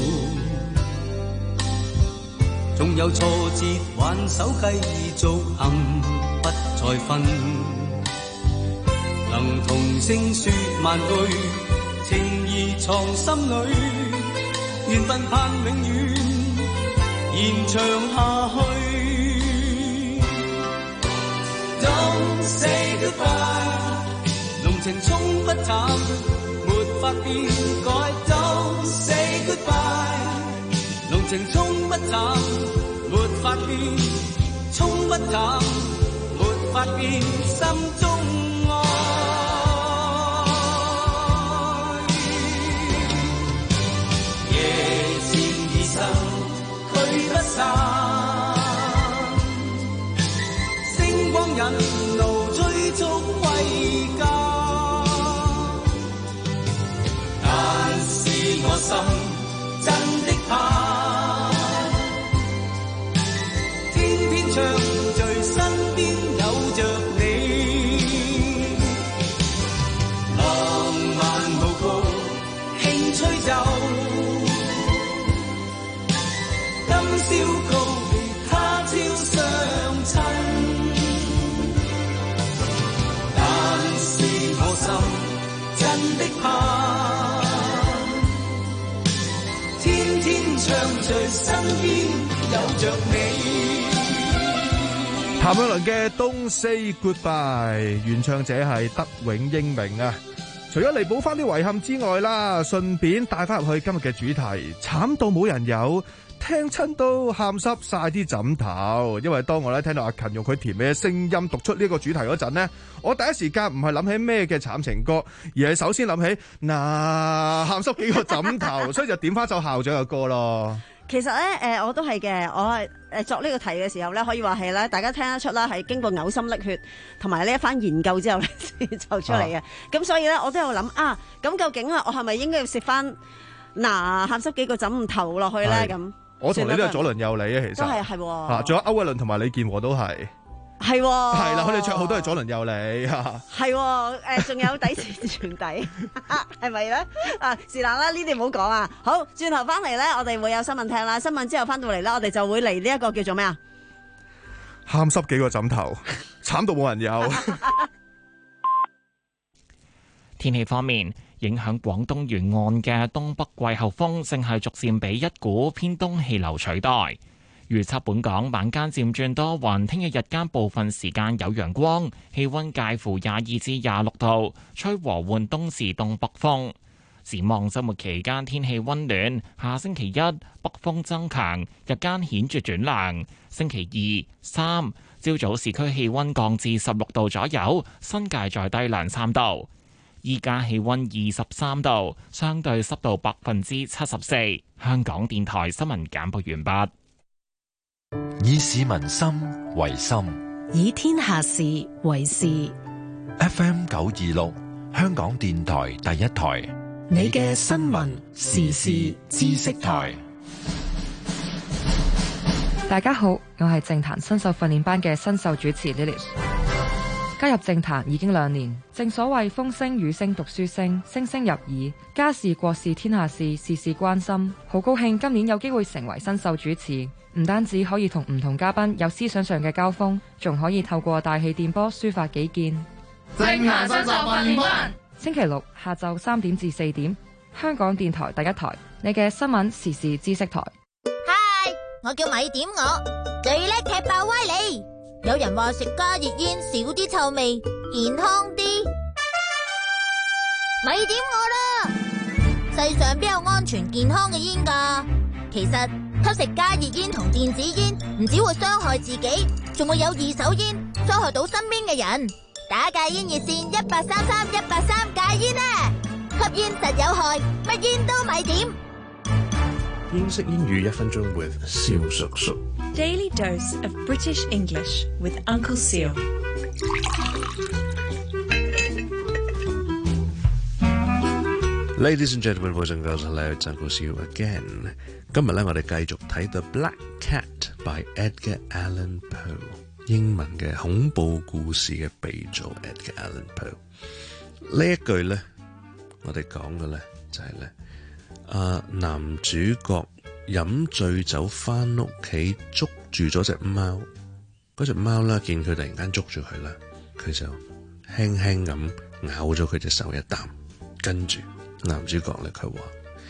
縱有挫折還手繼續行，不再分。能同聲說萬句，情義藏心裏，緣分盼永遠延長下去。Don't say goodbye， 濃情衝不淡，沒法變改。Don't say goodbye， 濃情衝不淡，沒法變，衝不淡，沒法變，心中愛。夜漸已深，驅不散，星光引路催促歸家。我心真的盼，天天暢聚，身邊有着你。浪漫無窮，興吹奏，今宵告別，他朝相親。但是我心真的盼，暢聚，身邊有着你。 譚詠麟嘅《Don't Say Goodbye》，原唱者係德永英明啊。 除咗彌補翻啲遺憾之外啦，順便帶翻入去今日嘅主題，慘到冇人有，聽親都喊濕晒啲枕頭。因為當我咧聽到阿勤用佢甜美嘅聲音讀出呢個主題嗰陣呢，我第一時間唔係諗起咩嘅慘情歌，而係首先諗起嗱喊濕幾個枕頭，所以就點翻首校長嘅歌咯。 其實咧，誒、呃、我都係嘅，我係誒作呢個題嘅時候咧，可以話係咧，大家聽得出啦，係經過嘔心瀝血同埋呢一番研究之後咧，先就出嚟嘅。咁、啊、所以咧，我都有諗啊，咁究竟啊，我係咪應該要食翻嗱喊濕幾個枕頭落去咧？咁我同你都係左鄰右里啊，其實都係係喎。 嚇，仲有歐偉倫同埋李健和都係。係喎，係啦，佢哋綽號都係左鄰右里嚇。係喎，誒仲有底線傳遞，係咪咧？啊，是但啦，呢啲唔好講啊。好，轉頭翻嚟咧，我哋會有新聞聽啦。新聞之後翻到嚟咧，我哋就會嚟呢一個叫做咩啊？喊濕幾個枕頭，慘到冇人有。 天氣方面，影響廣東沿岸嘅東北季候風正係逐漸俾一股偏東氣流取代。預測本港晚間漸轉多雲，聽日日間部分時間有陽光，氣溫介乎廿二至廿六度，吹和緩東至東北風。展望週末期間天氣溫暖，下星期一北風增強，日間顯著轉涼。星期二、三朝早市區氣溫降至十六度左右，新界再低兩三度。依家氣溫二十三度，相對濕度百分之七十四。香港電台新聞簡報完畢。 以市民心為心， 以天下事為事。 F M 九二六，香港電台第一台， 你嘅新聞時事知識台。 大家好，我係政壇新秀訓練班嘅新秀主持 Lily。加入政壇已經兩年，正所謂風聲雨聲讀書聲，聲聲入耳，家事國事天下事，事事關心。好高興今年有機會成為新秀主持，唔單止可以同唔同嘉賓有思想上嘅交鋒，仲可以透過大氣電波抒發己見。 政壇新秀訓練班， 星期六下晝三點至四點，香港電台第一台，你嘅新聞時事知識台。 嗨，我叫米點我，最叻踢爆威利。有人話食加熱煙少啲臭味，健康啲。咪點我啦！世上邊有安全健康嘅煙㗎？其實吸食加熱煙同電子煙唔只會傷害自己，仲會有二手煙傷害到身邊嘅人。打戒煙熱線一八三三一八三戒煙啊！吸煙實有害，乜煙都咪點。 英式英語一分鐘 with 蕭叔叔。 Daily dose of British English with Uncle Seal。 Ladies and gentlemen, boys and girls, hello, it's Uncle Seal again。今日咧，我哋繼續睇《The Black Cat》by Edgar Allan Poe， 英文嘅恐怖故事嘅鼻祖 Edgar Allan Poe。呢一句咧，我哋講嘅咧就係咧，啊男主角飲醉酒翻屋企捉住咗隻貓，嗰隻貓啦見佢突然間捉住佢啦，佢就輕輕咁咬咗佢隻手一啖，跟住男主角咧佢話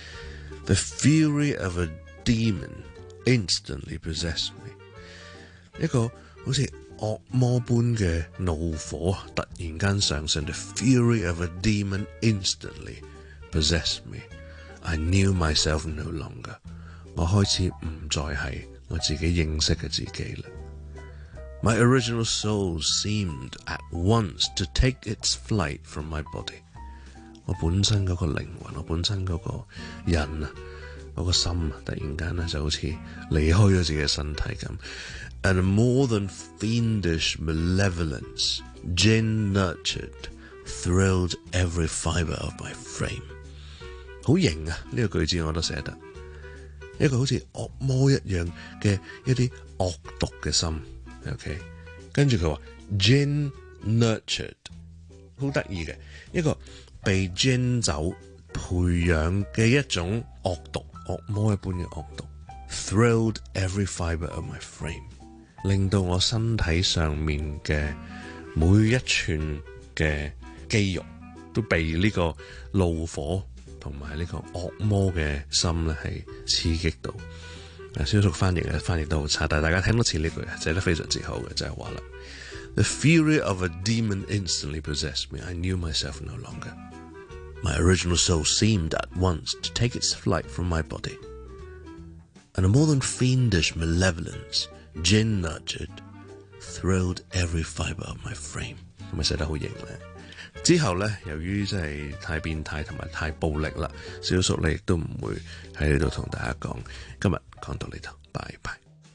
The fury of a demon instantly possessed me， 一個好似惡魔般嘅怒火突然間上升， The fury of a demon instantly possessed me，I knew myself no longer， 我開始唔再係我自己認識嘅自己啦。My original soul seemed at once to take its flight from my body， 我本身嗰個靈魂，我本身嗰個人啊，嗰個心啊，突然間咧就好似離開咗自己嘅身體咁。And a more than fiendish malevolence, gin nurtured, thrilled every fibre of my frame。好型啊！呢、這個句子我都寫得，一個好似惡魔一樣嘅一啲惡毒嘅心。OK， 跟住佢話 gin nurtured， 好得意嘅一個被 gin 酒培養嘅一種惡毒，惡魔一般嘅惡毒。Thrilled every fibre of my frame， 令到我身體上面嘅每一寸嘅肌肉都被呢個怒火同埋呢個惡魔嘅心咧係刺激到。啊，蕭叔翻譯嘅翻譯都好差，但係大家聽多次呢句啊，寫得非常之好嘅，就係話啦 The fury of a demon instantly possessed me. I knew myself no longer。 My original soul seemed at once to take its flight from my body, and a more than fiendish malevolence, gin-nurtured, thrilled every fibre of my frame。咁咪寫得好型咧。之後咧，由於真係太變態同埋太暴力啦，小叔咧亦都唔會喺呢度同大家講。今日講到呢度，拜拜。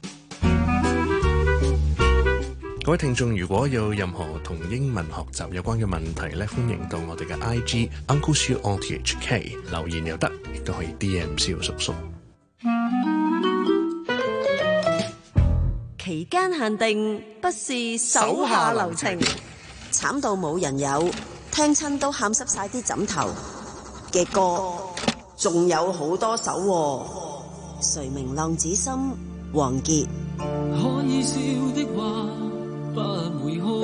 各位聽眾，如果有任何同英文學習有關嘅問題咧，歡迎到我哋嘅 I G Uncle Siu R T H K 留言又得，亦都可以 D M 蕭叔叔。 期間限定不是手下留情，慘到冇人有，聽親都喊濕晒啲枕頭嘅歌，仲有好多首喎。誰明浪子心，王傑。 可以笑的話不會哭，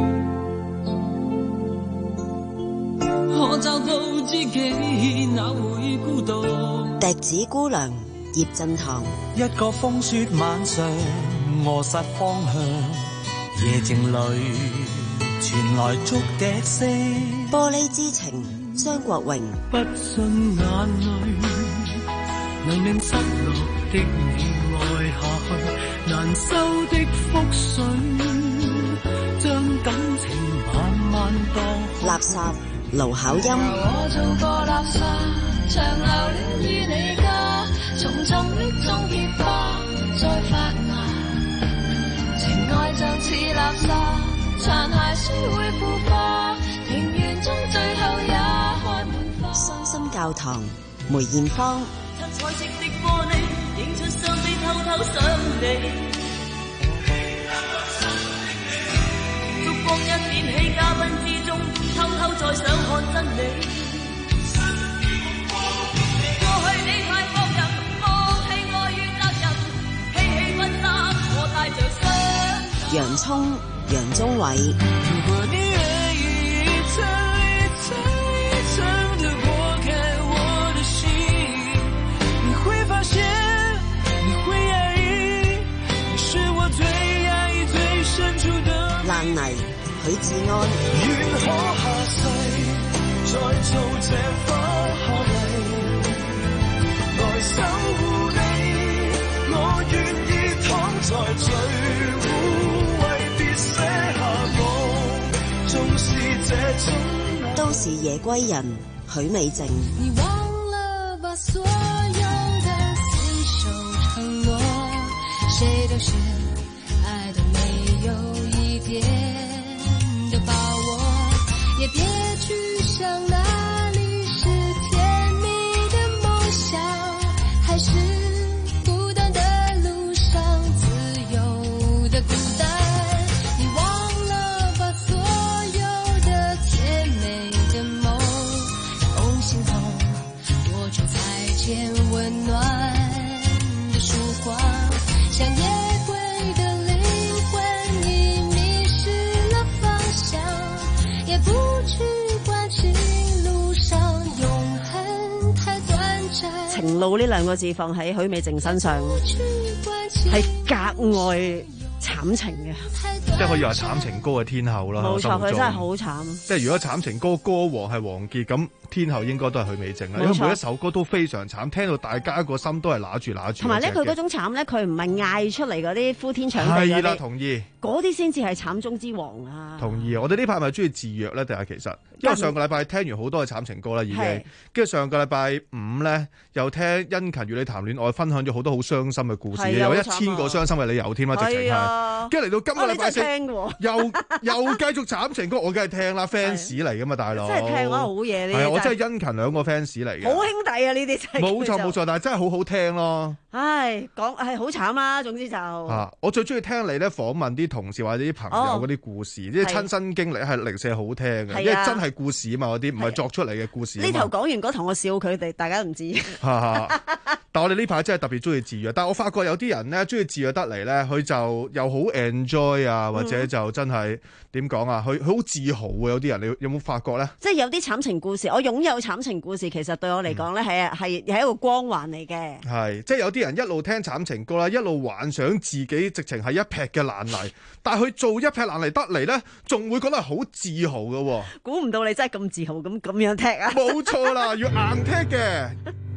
可找到知己哪會孤獨。 笛子姑娘葉振棠。 一個風雪晚上，餓失方向，夜靜裏傳來竹笛聲。 玻璃之情張國榮。 不信眼淚能令失落的你愛下去，難收的覆水將感情慢慢當垃圾盧巧音。 我做過垃圾，長流戀於你家，從沉溺中結花再發芽，情愛就似垃圾，殘骸書會腐化，庭園中最後也開滿花。 傷心教堂梅艷芳。 七彩色的玻璃映出雙臂偷偷想你，燭光一點起，嘉賓之中偷偷再想看真理。過去你太放任，放棄愛與責任，嬉戲分擔，我帶着傷。 洋葱楊宗緯。 如果你願意一層一層一層地剝開我的心，你會發現你會壓抑，你是我最壓抑最深處的爛泥許志安。 願可下世再做這花下泥，來守護你，我願意躺在最污穢，別寫下我，縱是這種都市夜歸人許美靜。 你忘了把所有的廝守承諾，誰都是愛的沒有一點的把握，也別去想哪裡是甜蜜的夢想，還是孤單的路上自由的孤單。你忘了把所有的甜美的夢用心頭握住才見溫暖的曙光，像夜歸的靈魂已迷失了方向，也不去關心路上永恆太短暫。 情路呢兩個字放喺許美靜身上係格外慘情嘅， 即係可以話慘情歌嘅天后啦。 冇錯，佢真係好慘。 即係如果慘情歌歌王係王傑，咁天后應該都係許美靜啦，因為每一首歌都非常慘，聽到大家個心都係揦住揦住。 同埋咧，佢嗰種慘咧，佢唔係嗌出嚟嗰啲呼天搶地嗰啲。 係啦，同意。嗰啲先至係慘中之王啊！ 同意啊！我哋呢排係咪中意自虐咧？定係其實因為上個禮拜聽完好多嘅慘情歌啦，已經跟住上個禮拜五咧又聽殷勤與你談戀愛，分享咗好多好傷心嘅故事，有一千個傷心嘅理由添啦，直情係。跟住嚟到今個禮拜四，又又繼續慘情歌，我梗係聽啦 ，fans 嚟噶嘛，大佬。 真係聽我好嘢呢啲。 係啊，我真係殷勤兩個 fans 嚟嘅。 好兄弟啊！呢啲真係。 冇錯冇錯，但係真係好好聽咯。 唉，講係好慘啦，總之就。 啊！我最中意聽你咧訪問啲同事或者啲朋友嗰啲故事，啲、哦、親身經歷係零舍好聽嘅，因為真係故事啊嘛，嗰啲唔係作出嚟嘅故事。呢頭講完嗰頭我笑佢哋，大家都唔知。 但我哋呢排真係特別中意自虐，但係我發覺有啲人咧中意自虐得嚟咧，佢就又好 enjoy 啊，或者就真係點講啊，佢佢好自豪啊！有啲人你有冇發覺咧？ 即係有啲慘情故事，我擁有慘情故事，其實對我嚟講咧係係係一個光環嚟嘅。 係，即係有啲人一路聽慘情歌啦，一路幻想自己直情係一劈嘅爛泥，但係佢做一劈爛泥得嚟咧，仲會覺得好自豪嘅。 估唔到你真係咁自豪咁咁樣踢啊！ 冇錯啦，要硬踢嘅。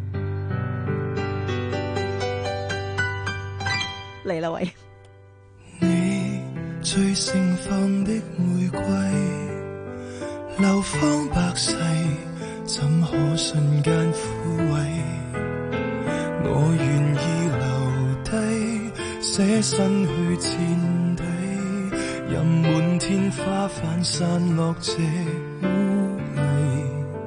嚟啦喂！ 你最盛放的玫瑰，流芳百世，怎可瞬間枯萎？我願意留低，捨身去墊底，任滿天花瓣散落這污泥。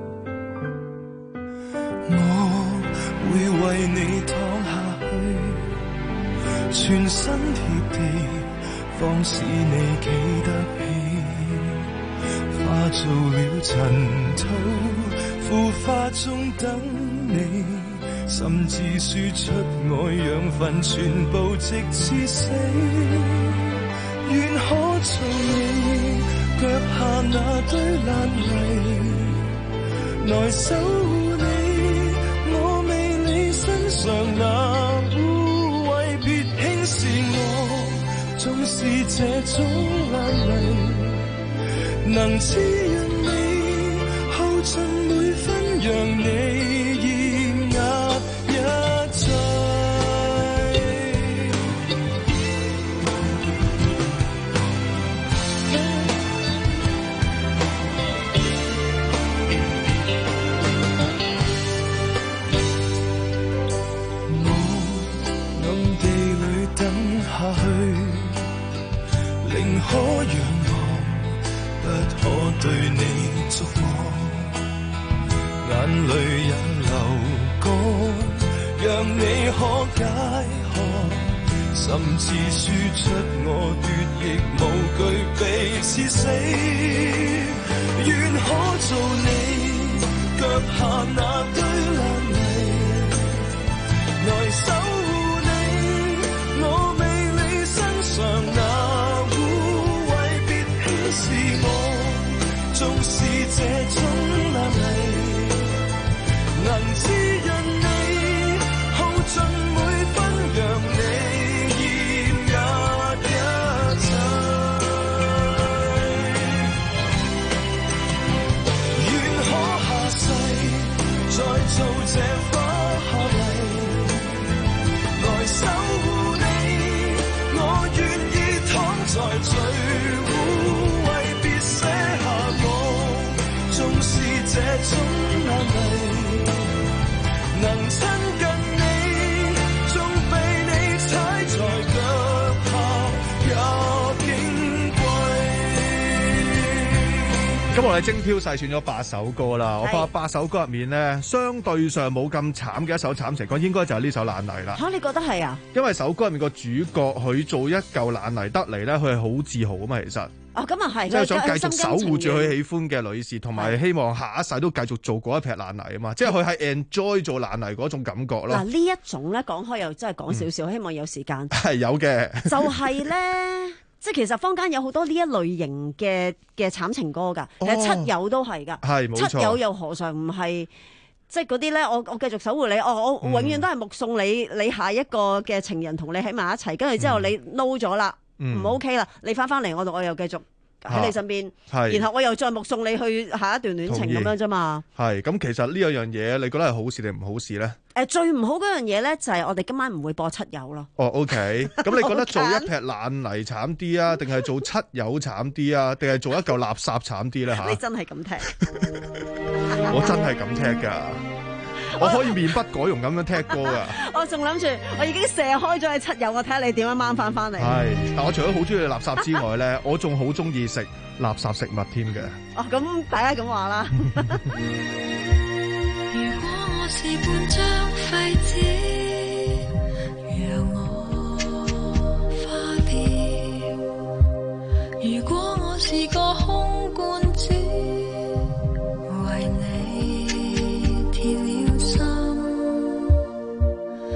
我會為你躺下去，全身貼地，放肆你企得起，化做了塵土，腐化中等你，甚至輸出我養分，全部直至死。願可做你腳下那堆爛泥，來守護你，我未你身上那污穢，別輕視我，縱是這種爛泥，能滋潤你，耗盡每分，讓你抑壓一切。下去，寧可仰望，不可對你觸摸，眼淚也流乾，讓你可解渴，甚至輸出我血液無懼被刺死。願可做你腳下那堆爛泥，來守護你，我上那污穢，別輕視我，縱是這種爛泥，能滋潤你，耗盡每分，讓你抑壓一切。願可下世再做這花下泥，來守護你，我願意躺在最污穢，別捨下我，縱是這種爛泥，能親近你，縱被你踩在腳下也矜貴。 咁我哋精挑細選咗八首歌啦，我發覺八首歌入面咧，相對上冇咁慘嘅一首慘情歌，應該就係呢首爛泥啦。 嚇、啊，你覺得係啊？ 因為首歌入面個主角佢做一嚿爛泥得嚟咧，佢係好自豪啊嘛，其實。 哦，咁啊係， 即係想繼續守護住佢喜歡嘅女士，同埋希望下一世都繼續做嗰一撇爛泥啊嘛，即係佢係 enjoy 做爛泥嗰種感覺咯。 嗱，呢一種咧講開又真係講少少，嗯、希望有時間。 係有嘅。就係咧。即係其實坊間有好多呢一類型嘅嘅慘情歌㗎，其實、哦、七友都係㗎， 係冇錯， 七友又何嘗唔係即係嗰啲咧？我我繼續守護你，我我永遠都係目送你，嗯、你下一個嘅情人同你喺埋一齊，跟住之後你 no 咗啦，唔、嗯、OK 啦，你翻翻嚟我度，我又繼續喺你身邊，啊、然後我又再目送你去下一段戀情咁樣啫嘛。係咁，其實呢樣嘢你覺得係好事定唔好事咧？ 誒，最唔好嗰樣嘢咧，就係我哋今晚唔會播七友咯。 哦 ，OK，咁你覺得做一撇爛泥慘啲啊，定係做七友慘啲啊，定係做一嚿垃圾慘啲咧？吓， 你真係咁踢？ 我真係咁踢噶，我可以面不改容咁樣踢歌噶。 我仲諗住，我已經射開咗去七友，我睇下你點樣掹翻翻嚟。 係，但我除咗好中意垃圾之外咧，我仲好中意食垃圾食物添嘅。 哦，咁大家咁話啦。 是半張廢紙，讓我花掉。如果我是個空罐子，為你鐵了心，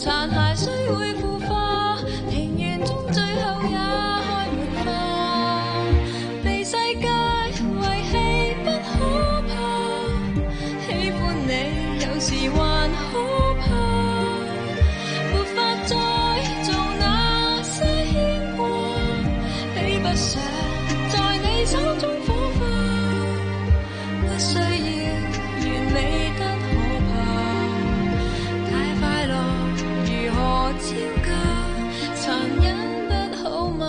殘骸雖會腐化，庭園中最後也開滿花。被世界遺棄不可怕，喜歡你有時還可怕，沒法再做那些牽掛，比不上在你手中火花，不需要完美得可怕，太快樂如何招架，殘忍不好嗎？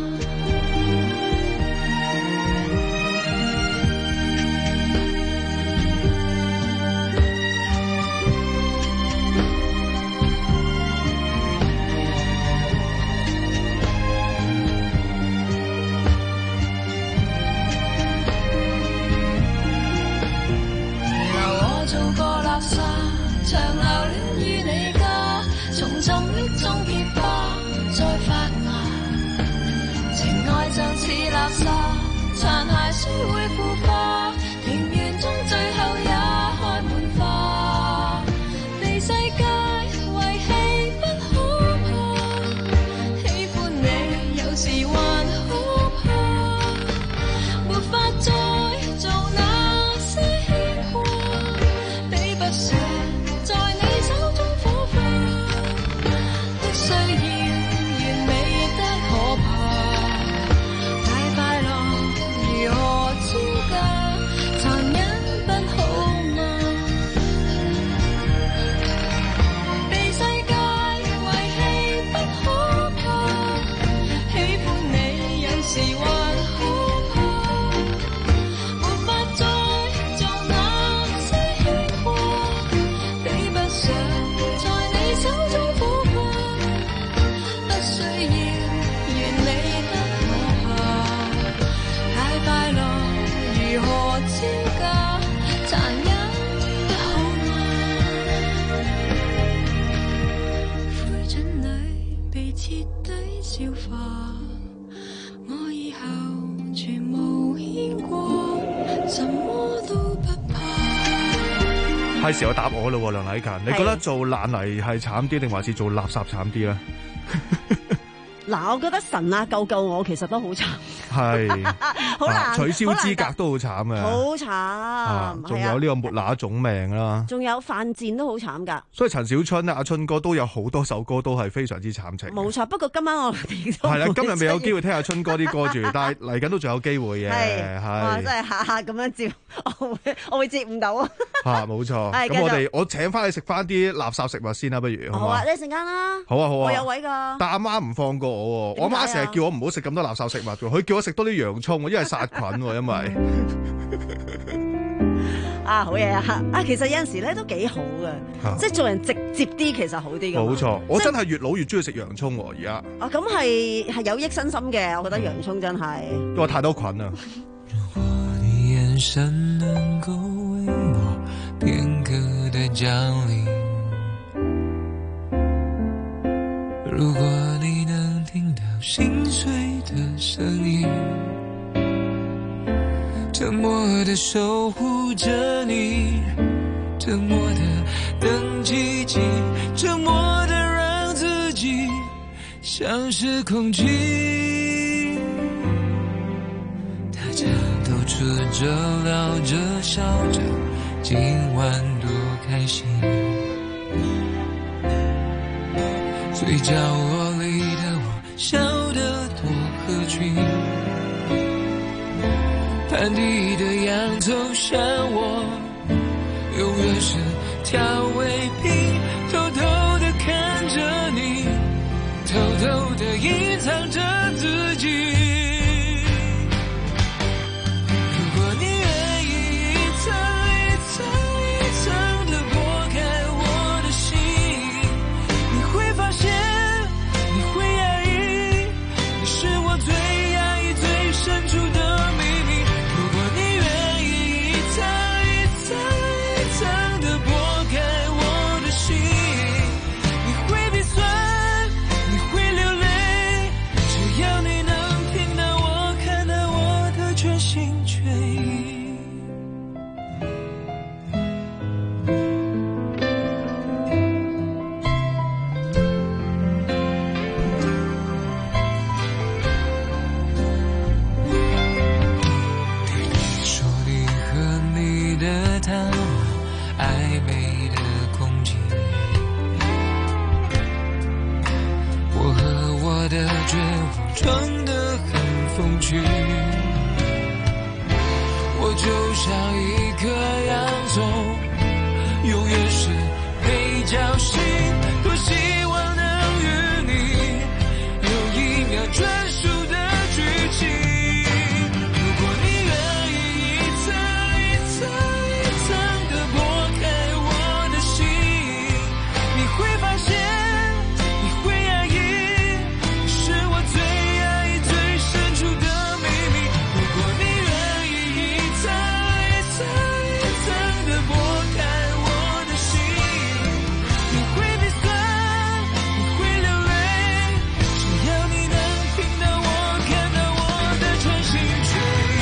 長留戀於你家，從沉溺中結疤，再發芽。情愛就似垃圾，殘骸雖會腐化，庭園中最後也開滿花。被世界遺棄不可怕，喜歡你有時還可怕，沒法再做那些牽掛，比不上在你手中火花，不需要完美得可怕，太快樂如何招架，殘忍不好嗎？被世界遺棄不可怕，喜歡你有時還可怕，沒法再做那些牽掛，比不上在你手中火花，不需要完美得可怕，太快樂如何招架，殘忍不好嗎？灰燼裏被徹底消化，我以後全無牽掛，什麼都不怕。 係時候答我咯，梁禮勤，你覺得做爛泥係慘啲，定還是做垃圾慘啲咧？ 嗱，我覺得神啊救救我，其實都好慘， 係好難取消資格都好慘嘅， 好慘， 仲有呢個沒那種命啦， 仲有犯賤都好慘㗎。 所以陳小春咧，阿春哥都有好多首歌都係非常之慘情。 冇錯，不過今晚我哋都係啦，今日未有機會聽下春哥啲歌住，但係嚟緊都仲有機會嘅。係， 哇！真係下下咁樣接，我會我會接唔到啊。 嚇，冇錯。咁我哋我請翻你食翻啲垃圾食物先啦，不如好啊？ 你陣間啦。 好啊好啊。 我有位㗎。 但阿媽唔放過我喎，我阿媽成日叫我唔好食咁多垃圾食物㗎，佢叫我食多啲洋葱，因為殺菌喎，因為。 啊，好嘢啊！啊，其實有陣時咧都幾好嘅，啊、即係做人直接啲，其實好啲嘅。 冇錯，我真係越老越中意食洋葱喎，而家。 啊，咁係係有益身心嘅，我覺得洋葱真係。 因為太多菌啦。 如果你眼神能夠為我片刻的降臨，如果你能聽到心碎的聲音，沉默地守護着你，沉默地等奇蹟，沉默地讓自己像是空氣。大家都吃着聊着笑着，今晚多開心，最角落裡的我笑得多合群，盤底的洋蔥像我，永遠是調味品，偷偷地看着你，偷偷地隱藏着自己。如果你願意一層一層一層地剝開我的心，你會發現你會壓抑，你是我最壓抑最深處的秘密。你會鼻酸，你會流淚，只要你能觉我装得很风趣，我就像一颗洋葱，永远是被侥幸，多希望能与你有一秒专属的剧情。如果你愿意一层一层一层地剥开我的心，你会发现你会压抑，是我最压抑最深处的秘密。如果你愿意一层一层一层地剥开我的心，你会鼻酸，你会流泪，只要你能听到我，看到我的全心全意。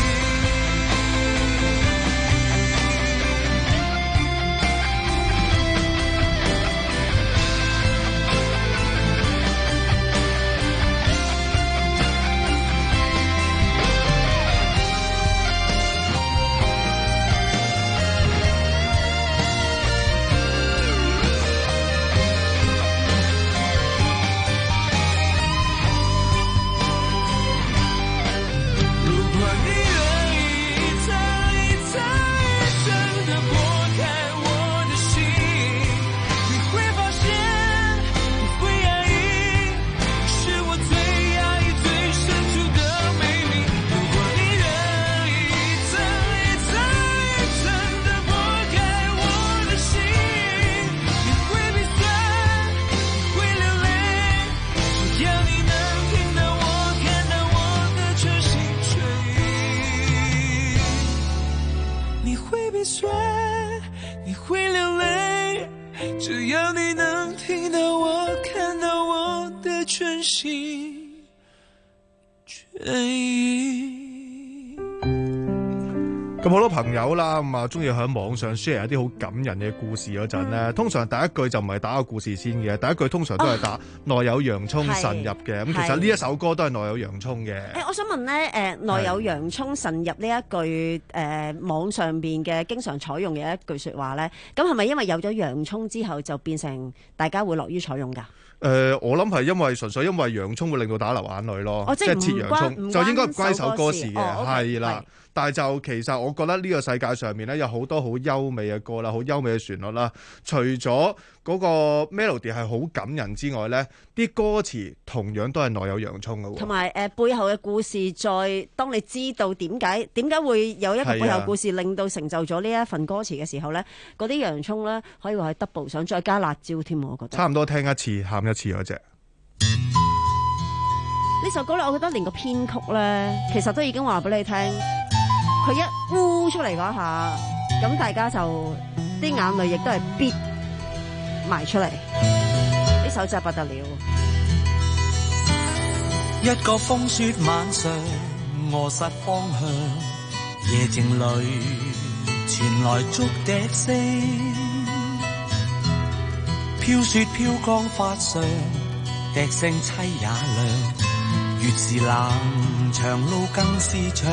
如果你愿意一层一层一层地剥开我的心，你会发现你会压抑，是我最压抑最深处的秘密。如果你愿意一层一层一层地剥开我的心，你会鼻酸，你会流泪，只要你能听到我，看到我的全心全意。你会鼻酸，你会流泪，只要你能听到我，看到我的全心全意。 咁好多朋友啦，咁啊中意喺網上 share 一啲好感人嘅故事嗰陣咧，通常第一句就唔係打個故事先嘅，第一句通常都係打內有洋葱神入嘅。咁、其實呢一首歌都係內有洋葱嘅。 誒，我想問咧，誒內有洋葱神入呢一句誒網上邊嘅經常採用嘅一句説話咧，咁係咪因為有咗洋葱之後就變成大家會樂於採用㗎？ 誒、呃，我諗係因為純粹因為洋葱會令到大家流眼淚咯， 哦、即係切洋葱就應該唔關首歌事嘅，係啦、 哦 okay。 但係就其實我覺得呢個世界上面咧有好多好優美嘅歌啦，好優美嘅旋律啦。除咗嗰個 melody 係好感人之外咧，啲歌詞同樣都係內有洋葱嘅喎。 同埋誒背後嘅故事，再當你知道點解點解會有一個背後故事令到成就咗呢一份歌詞嘅時候咧，嗰啲洋葱咧可以話係 double 上，再加辣椒添，我覺得。 差唔多聽一次喊一次嗰隻。 呢首歌咧，我覺得連個編曲咧，其實都已經話俾你聽。佢一呼出嚟嗰下，咁大家就啲眼淚亦都係必埋出嚟。呢首真係不得了。 一個風雪晚上，我失方向，夜靜裏傳來竹笛聲，飄雪飄光髮上，笛聲凄也亮，越是冷，長路更是長。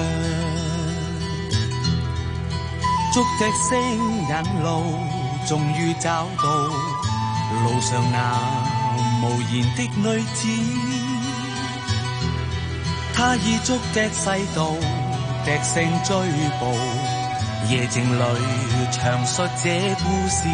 竹笛聲引路，終於找到路上那無言的女子。她以竹笛細道，笛聲追捕，夜靜裏詳述這故事。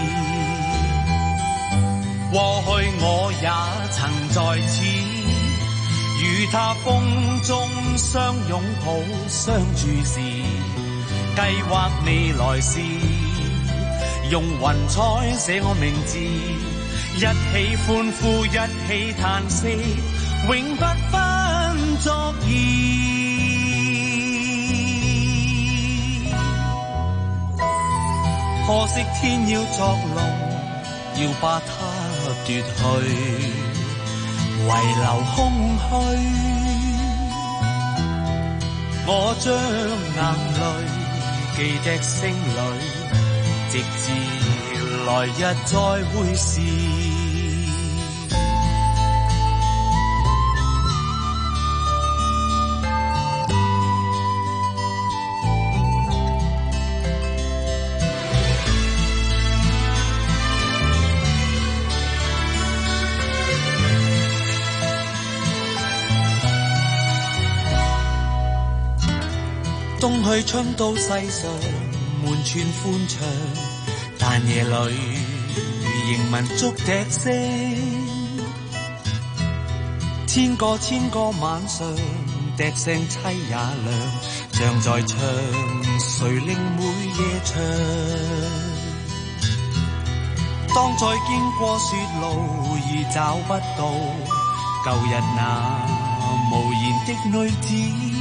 過去我也曾在此，與她風中相擁抱相注視。計劃未來時，用雲彩寫我名字，一起歡呼，一起嘆息，永不分昨兒。可惜天要作弄，要把它奪去，遺留空虛。我將眼淚記的聲裏，直至來日再會時。 去春到世上，滿串歡唱，但夜裏仍聞竹笛聲。千個千個晚上，笛聲凄也亮，像在唱，誰令每夜唱？當再經過雪路而找不到舊日那無言的女子，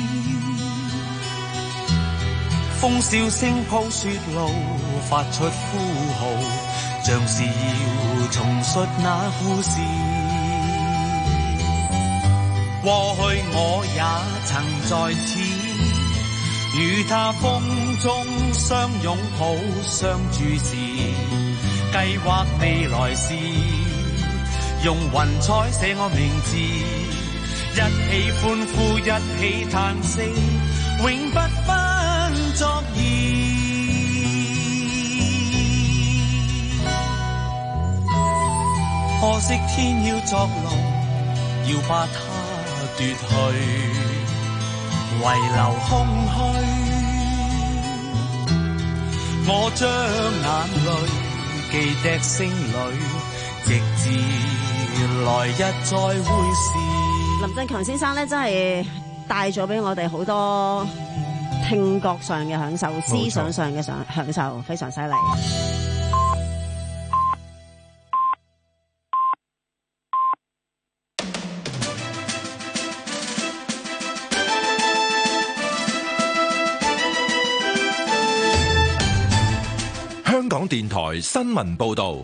風笑聲鋪雪路，發出呼號，像是要重述那故事。過去我也曾在此，與他風中相擁抱相注視，計劃未來事，用雲彩寫我名字，一起歡呼，一起嘆息，永不分昨兒。可惜天要作弄，要把它奪去，遺留空虛。我將眼淚寄笛聲裏，直至來日再會時。 林振強先生咧，真係帶咗俾我哋好多聽覺上嘅享受，思想上嘅享享受，非常犀利。 香港電台新聞報道，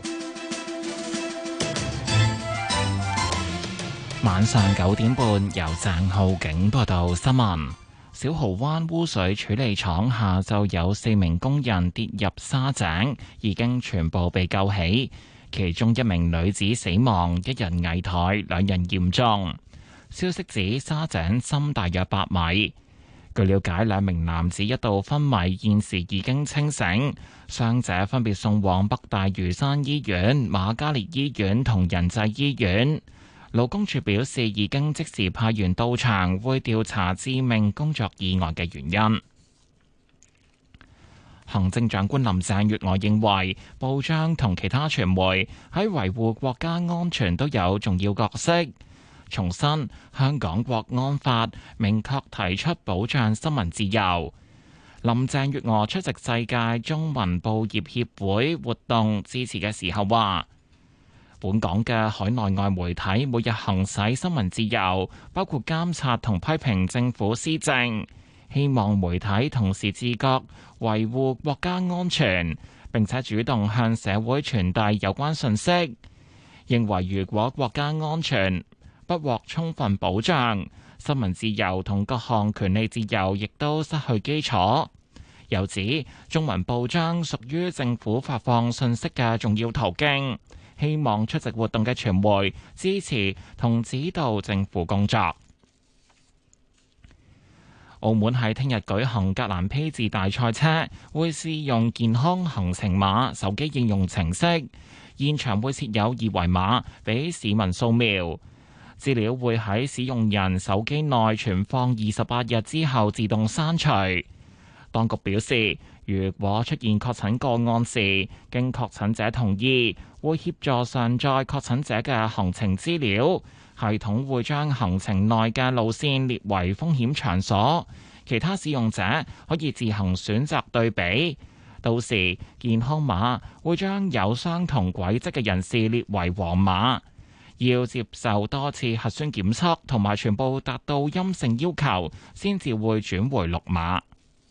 晚上九點半由鄭浩景報道新聞。小蠔灣污水處理廠下晝有四名工人跌入沙井，已經全部被救起，其中一名女子死亡，一人危殆，兩人嚴重。消息指沙井深大約八米。據了解，兩名男子一度昏迷，現時已經清醒，傷者分別送往北大嶼山醫院、瑪嘉烈醫院同仁濟醫院。勞工處表示，已經即時派員到場，會調查致命工作意外嘅原因。行政長官林鄭月娥認為，報章同其他傳媒喺維護國家安全都有重要角色。重申香港國安法明確提出保障新聞自由。林鄭月娥出席世界中文報業協會活動致辭嘅時候話，本港嘅海內外媒體每日行使新聞自由，包括監察同批評政府施政，希望媒體同時自覺維護國家安全，並且主動向社會傳遞有關信息。認為如果國家安全不獲充分保障，新聞自由同各項權利自由亦都失去基礎。又指中文報章屬於政府發放信息嘅重要途徑，希望出席活動嘅傳媒支持同指導政府工作。澳門喺聽日舉行格蘭披治大賽車，會試用健康行程碼手機應用程式，現場會設有二維碼俾市民掃描。資料會喺使用人手機內存放二十八日之後自動刪除。當局表示，如果出現確診個案時，經確診者同意，會協助上載確診者嘅行程資料，系統會將行程內嘅路線列為風險場所，其他使用者可以自行選擇對比。到時健康碼會將有相同軌跡嘅人士列為黃碼。要接受多次核酸檢測同埋全部達到陰性要求，先至會轉回綠碼。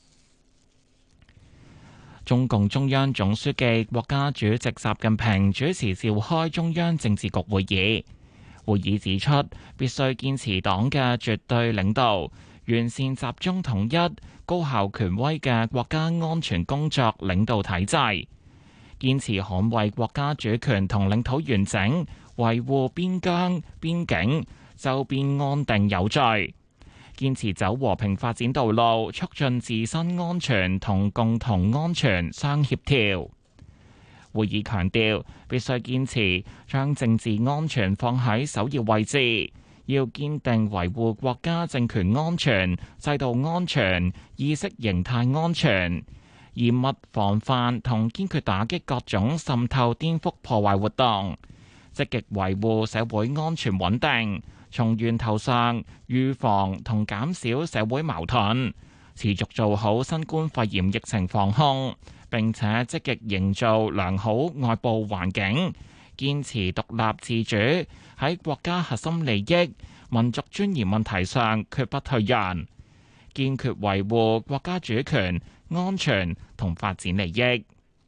中共中央總書記、國家主席習近平主持召開中央政治局會議。會議指出，必須堅持黨嘅絕對領導，完善集中統一、高效權威嘅國家安全工作領導體制，堅持捍衛國家主權同領土完整，維護邊疆邊境周邊安定有序，堅持走和平發展道路，促進自身安全同共同安全相協調。會議強調，必須堅持將政治安全放喺首要位置， 要堅定維護國家政權安全、制度安全、意識形態安全，嚴密防範同堅決打擊各種滲透、顛覆、破壞活動，積極維護社會安全穩定，從源頭上預防同減少社會矛盾，持續做好新冠肺炎疫情防控，並且積極營造良好外部環境，堅持獨立自主，喺國家核心利益、民族尊嚴問題上決不退讓，堅決維護國家主權、安全同發展利益。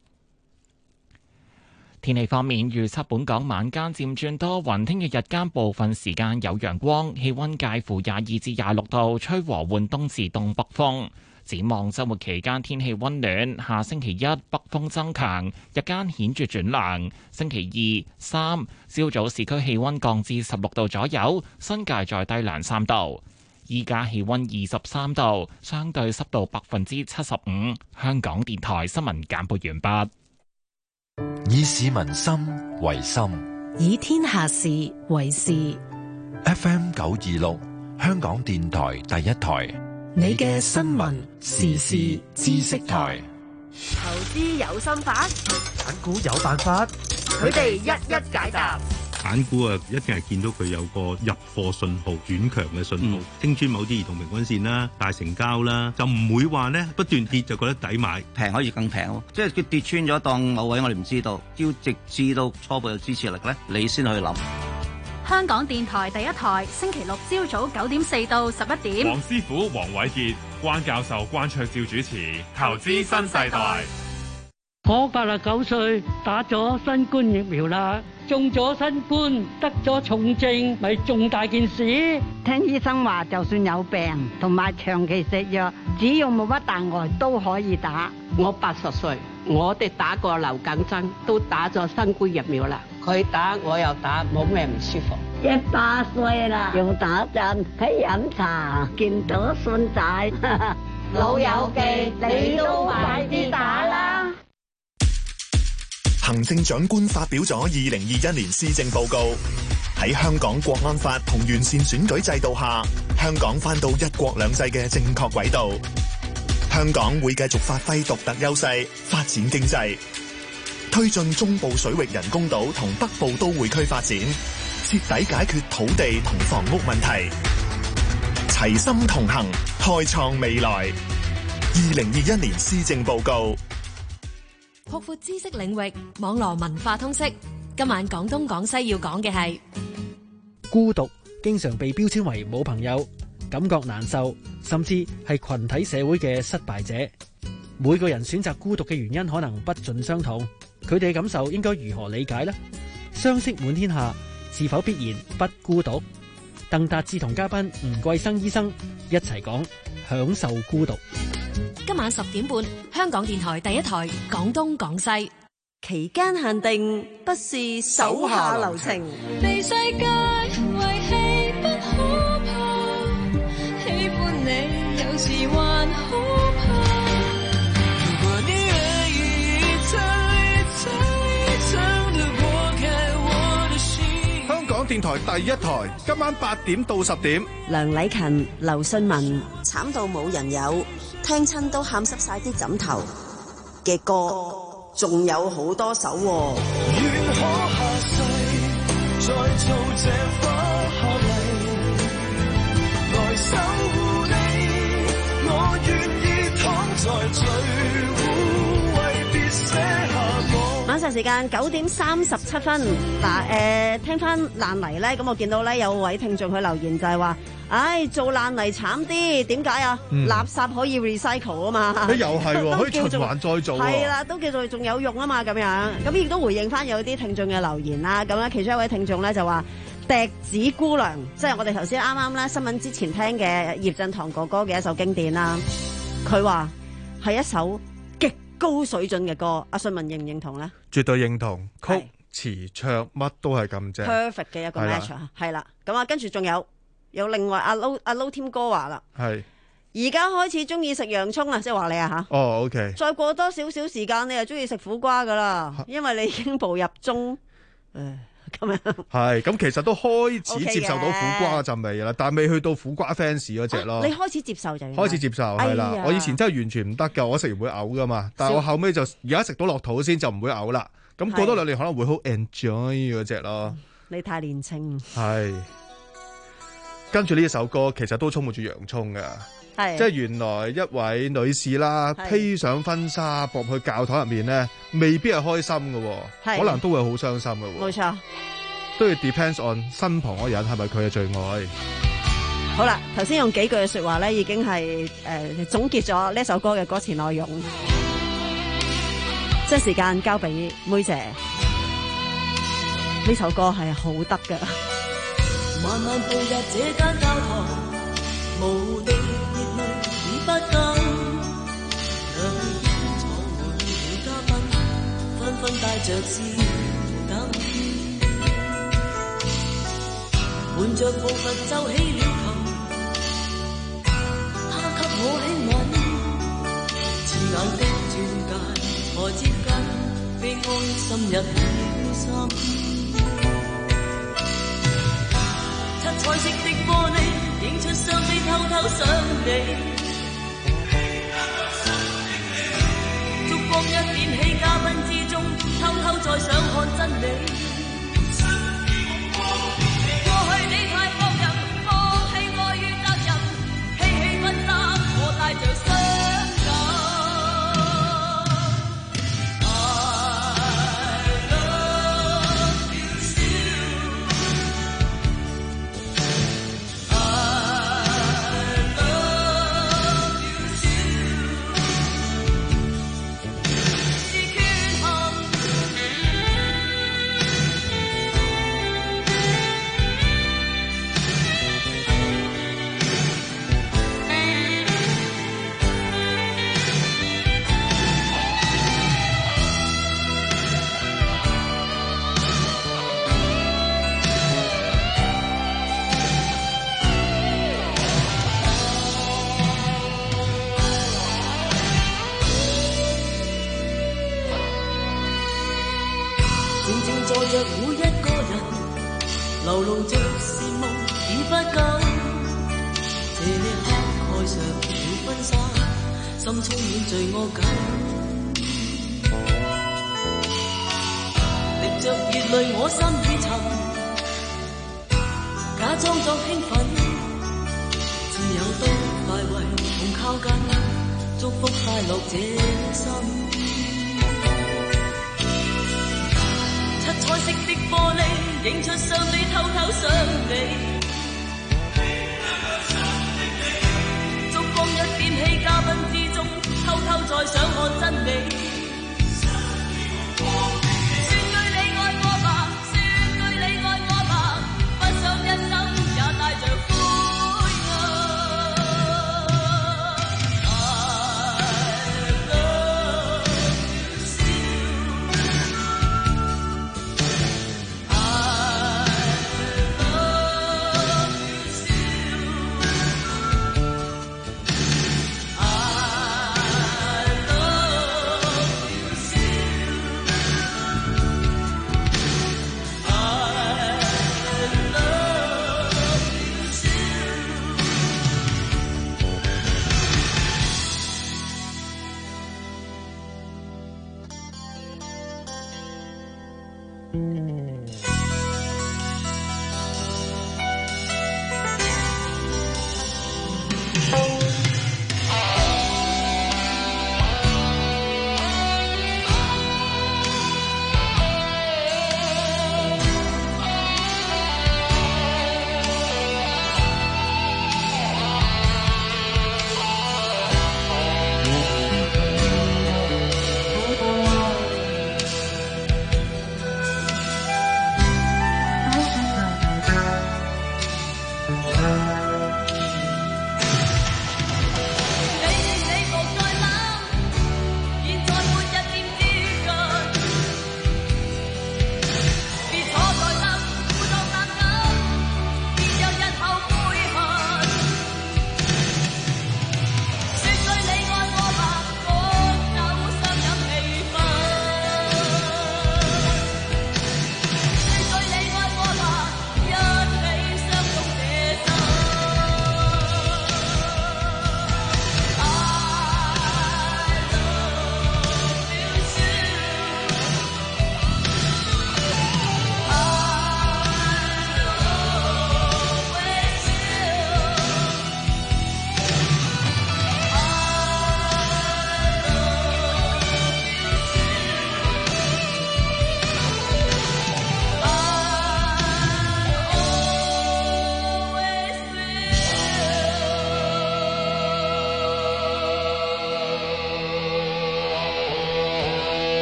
天氣方面，預測本港晚間漸轉多雲，聽日日間部分時間有陽光，氣溫介乎廿二至廿六度，吹和緩東至東北風。展望週末期間天氣溫暖，下星期一北風增強，日間顯著轉涼。星期二、三朝早市區氣溫降至十六度左右，新界再低兩三度。依家氣溫二十三度，相對濕度百分之七十五。香港電台新聞簡報完畢。 以市民心為心， 以天下事為事。 F M 九二六，香港電台第一台， 你嘅新聞時事知識台。 投資有心法， 揀股有辦法， 佢哋一一解答。 揀股啊，一定係見到佢有個入貨信號轉強嘅信號，升穿某啲移動平均線啦，大成交啦，就唔會話呢不斷跌就覺得抵買， 平可以更平咯。即係佢跌穿咗當某位，我哋唔知道，要直至到初步有支持力咧，你先去諗。 香港電台第一台，星期六朝早九點四到十一點。 黃師傅、黃偉傑、關教授、關卓照主持《投資新世代》。 我八十九歲，打咗新冠疫苗啦，中咗新冠，得咗重症，咪重大件事。 聽醫生話，就算有病同埋長期食藥，只要冇乜大礙都可以打。 我八十歲，我哋打過流感針，都打咗新冠疫苗啦。佢打我又打，冇咩唔舒服。 一百歲啦，用打針喺飲茶，見到孫仔， 老友記，你都快啲打啦！ 行政長官發表咗二零二一年施政報告，喺香港國安法同完善選舉制度下，香港返到一國兩制嘅正確軌道。香港會繼續發揮獨特優勢，發展經濟，推進中部水域人工島同北部都會區發展，徹底解決土地同房屋問題，齊心同行，開創未來。二零二一年施政報告。 擴闊知識領域，網絡文化通識。今晚廣東廣西要講嘅係孤獨，經常被標籤為冇朋友，感覺難受，甚至係群體社會嘅失敗者。每個人選擇孤獨嘅原因可能不盡相同，佢哋嘅感受應該如何理解呢？相識滿天下，是否必然不孤獨？鄧達志同嘉賓吳桂生醫生一齊講享受孤獨。 今晚十點半，香港電台第一台廣東廣西。 期間限定，不是手下留情。 被世界遺棄不可怕，喜歡你有時還好怕。 如果你願意一層一層一層地剝開我的心。 香港電台第一台，今晚八點到十點。 梁禮勤、劉信文，慘到冇人有，聽親都喊濕晒啲枕頭嘅歌，仲有好多首喎。 願可下世再做這花下嚟，來守護你，我願意躺在最污穢，別寫下我。 晚上時間九點三十七分，嗱，誒，聽翻爛泥咧，咁我見到咧有位聽眾佢留言就係話，唉，做爛泥慘啲，點解啊？ 嗯、 垃圾可以 recycle 啊嘛， 誒又係，可以循環再做， 係啦，都叫做仲有用啊嘛，咁樣，咁亦都回應翻有啲聽眾嘅留言啦。咁咧，其中一位聽眾咧就話，笛子姑娘，即係我哋頭先啱啱咧新聞之前聽嘅葉振棠哥哥嘅一首經典啦。佢話係一首極高水準嘅歌，阿信文認唔認同咧？ 絕對認同，曲詞唱乜都係咁正 ，perfect 嘅一個 match 啊，係啦。咁啊，跟住仲有。有另外阿 Low 阿 Low 添哥話啦，係而家開始中意食洋葱啦，即係話你啊吓。 哦 ，OK。再過多少少時間，你又中意食苦瓜噶啦，因為你已經步入中誒咁樣。 係咁，其實都開始接受到苦瓜嗰陣味啦，但係未去到苦瓜 fans 嗰只咯。 你開始接受就開始接受係啦、哎，我以前真係完全唔得㗎，我食完會嘔㗎嘛，但係我後尾就而家食到落肚先就唔會嘔啦。咁過多兩年可能會好 enjoy 嗰只咯。 你太年輕。 係。跟住呢一首歌其實都充滿住洋葱㗎。即係原來一位女士啦，披上婚紗步去教堂入面咧，未必係開心嘅，可能都會好傷心嘅。 冇錯， 都要 depends on 身旁嗰人係咪佢嘅最愛。 好啦，頭先用幾句嘅說話咧，已經係誒、呃、總結咗呢首歌嘅歌詞內容。即係時間交俾妹姐，呢首歌係好得㗎。 慢慢步入這間教堂，無地熱淚已不禁，兩邊坐滿了嘉賓，紛紛帶着笑等，伴着步伐奏起了琴，他給我輕吻，刺眼的鑽戒何接近，悲哀深入了心。七彩色的玻璃映出雙臂偷偷想你，燭光一點起，嘉賓之中偷偷再想看真理。過去你太放任，放棄愛與責任，嬉戲分擔，我帶着傷感。着每一個人流露着羨慕與不甘，這一刻愛上了婚紗，心充滿罪惡感，滴着熱淚我心已沉，假裝作興奮，自有多快慰同靠近，祝福快樂這心。彩色的玻璃映出雙臂偷偷想你，燭光一點起，嘉賓之中偷偷再想看真理。說句你愛我吧，說句你愛我吧，不想一生也帶着灰暗。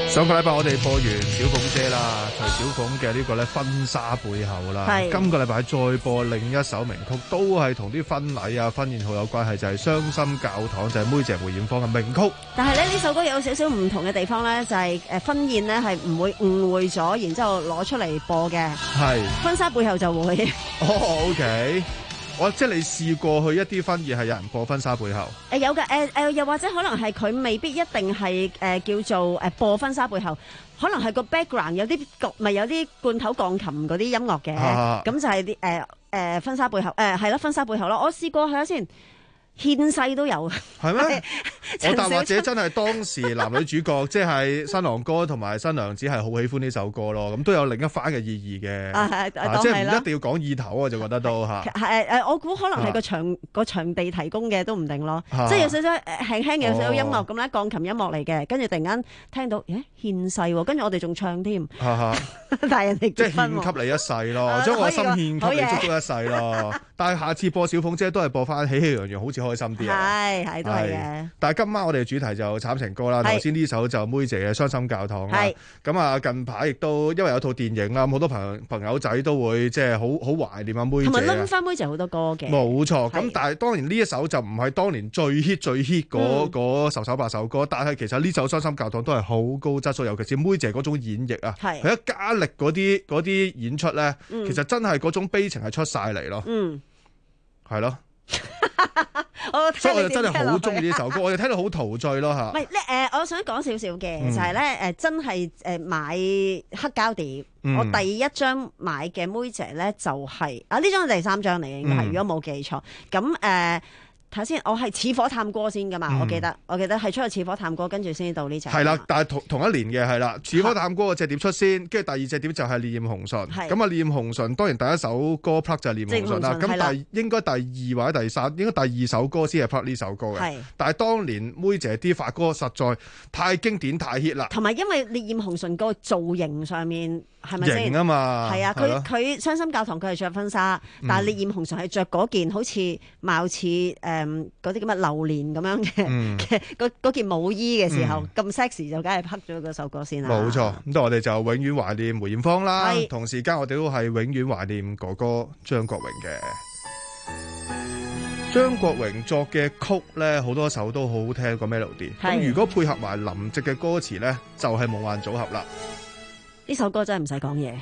上個禮拜我哋播完小鳳姐啦，徐小鳳嘅呢個咧婚紗背後啦，今個禮拜再播另一首名曲，都係同啲婚禮啊、婚宴好有關係，就係、是《傷心教堂》，就係、是、梅姐梅艷芳嘅名曲。 但係咧呢首歌有少少唔同嘅地方咧，就係、是、誒婚宴咧係唔會誤會咗，然之後攞出嚟播嘅。係婚紗背後就會。 哦 ，OK。我即係你試過去一啲婚宴係有人播婚紗背後？誒、 呃、有嘅，誒、呃、誒、呃、又或者可能係佢未必一定係誒、呃、叫做誒播婚紗背後，可能係個 background 有啲咪有啲罐頭鋼琴嗰啲音樂嘅，咁、啊、就係啲誒誒婚紗背後誒係咯婚紗背後咯。我試過睇下先。獻世都有，係咩？ 我但或者真係當時男女主角，即係新郎哥同埋新娘子係好喜歡呢首歌咯，咁都有另一番嘅意義嘅。啊，啊啊即係唔一定要講意頭，我就覺得都嚇。係誒，我估可能係個場個、啊、場地提供嘅都唔定咯，啊、即係有少少輕輕有少少音樂咁咧，鋼、哦、琴音樂嚟嘅，跟住突然間聽到，咦獻世喎，跟住我哋仲唱添，啊、但係人哋即係獻給你一世咯，將、啊、我心獻給你足足一世咯。但係下次播小鳳姐都係播翻喜氣洋洋，好似開心啲啊！係係都係嘅。但係今晚我哋嘅主題就慘情歌啦。頭先呢首就梅姐嘅《傷心教堂》啦。咁啊，近排亦都因為有套電影啦，好多朋朋友仔都會即係好好懷念阿梅姐。同埋諗翻梅姐好多歌嘅。冇錯。咁但係當然呢一首就唔係當年最 hit 最 hit 嗰嗰十首八首歌，但係其實呢首《傷心教堂》都係好高質素，尤其是梅姐嗰種演繹啊。係。佢一加力嗰啲嗰啲演出咧，其實真係嗰種悲情係出晒嚟咯。嗯。係咯，我所以我就真係好中意呢首歌，我哋聽到好陶醉咯嚇。唔係咧誒，我想講少少嘅，嗯、就係咧誒，真係誒買黑膠碟，嗯、我第一張買嘅梅姐咧就係、是、啊呢張係第三張嚟嘅，應該係、嗯、如果冇記錯，咁誒。呃睇下先，我係似火探歌先噶嘛、嗯，我記得，我記得係出去似火探歌，跟住先到呢隻。係啦，但係同同一年嘅係啦，似火探歌嗰隻碟出先，跟住第二隻碟就係烈焰紅唇。咁啊，烈焰紅唇當然第一首歌 plug 就係烈焰紅唇啦。咁但係應該第二或者第三，應該第二首歌先係 plug 呢首歌嘅。但係當年梅姐啲發歌實在太經典太 hit 啦。同埋因為烈焰紅唇個造型上面係咪先？型啊嘛。係啊，佢佢傷心教堂佢係着婚紗，嗯、但係烈焰紅唇係着嗰件好似貌似誒。呃嗰啲咁嘅榴蓮咁樣嘅嘅嗰嗰件舞衣嘅時候咁 sexy、嗯、就梗係拍咗嗰首歌先啦。冇錯，咁都我哋就永遠懷念梅艷芳啦。同時間我哋都係永遠懷念哥哥張國榮嘅。張國榮作嘅曲咧，好多首都好好聽個 melody。咁如果配合埋林夕嘅歌詞咧，就係、是、夢幻組合啦。呢首歌真係唔使講嘢。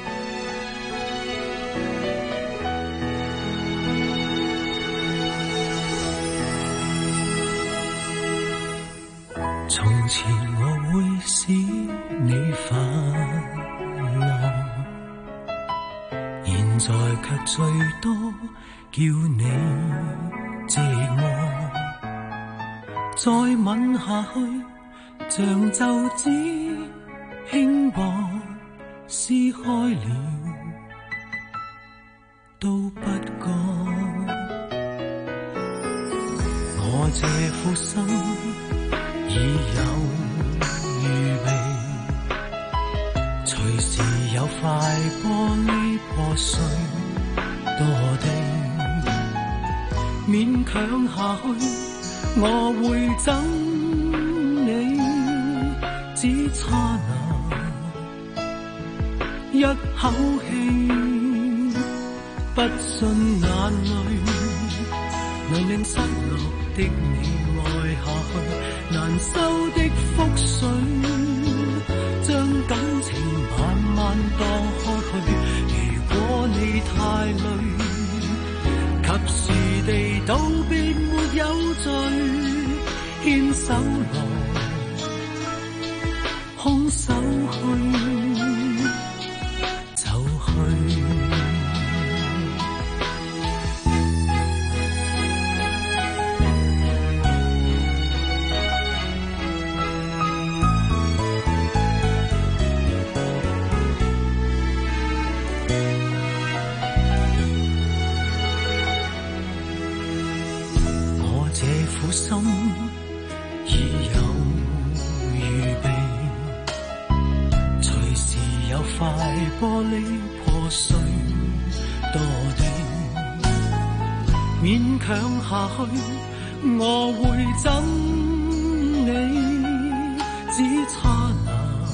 從前我會使你快樂，現在卻最多叫你寂寞。再吻下去，像皺紙輕薄，撕開了都不覺。我這副心已有預備，隨時有塊玻璃破碎墮地，勉強下去，我會憎你，只差那一口氣，不信眼淚能令失落的你愛下去，難收的覆水，將感情慢慢蕩開去。如果你太累，及時地道別沒有罪，牽手來，空手去，就去。心已有預備，隨時有塊玻璃破碎墮地，勉強下去，我會憎你，只差那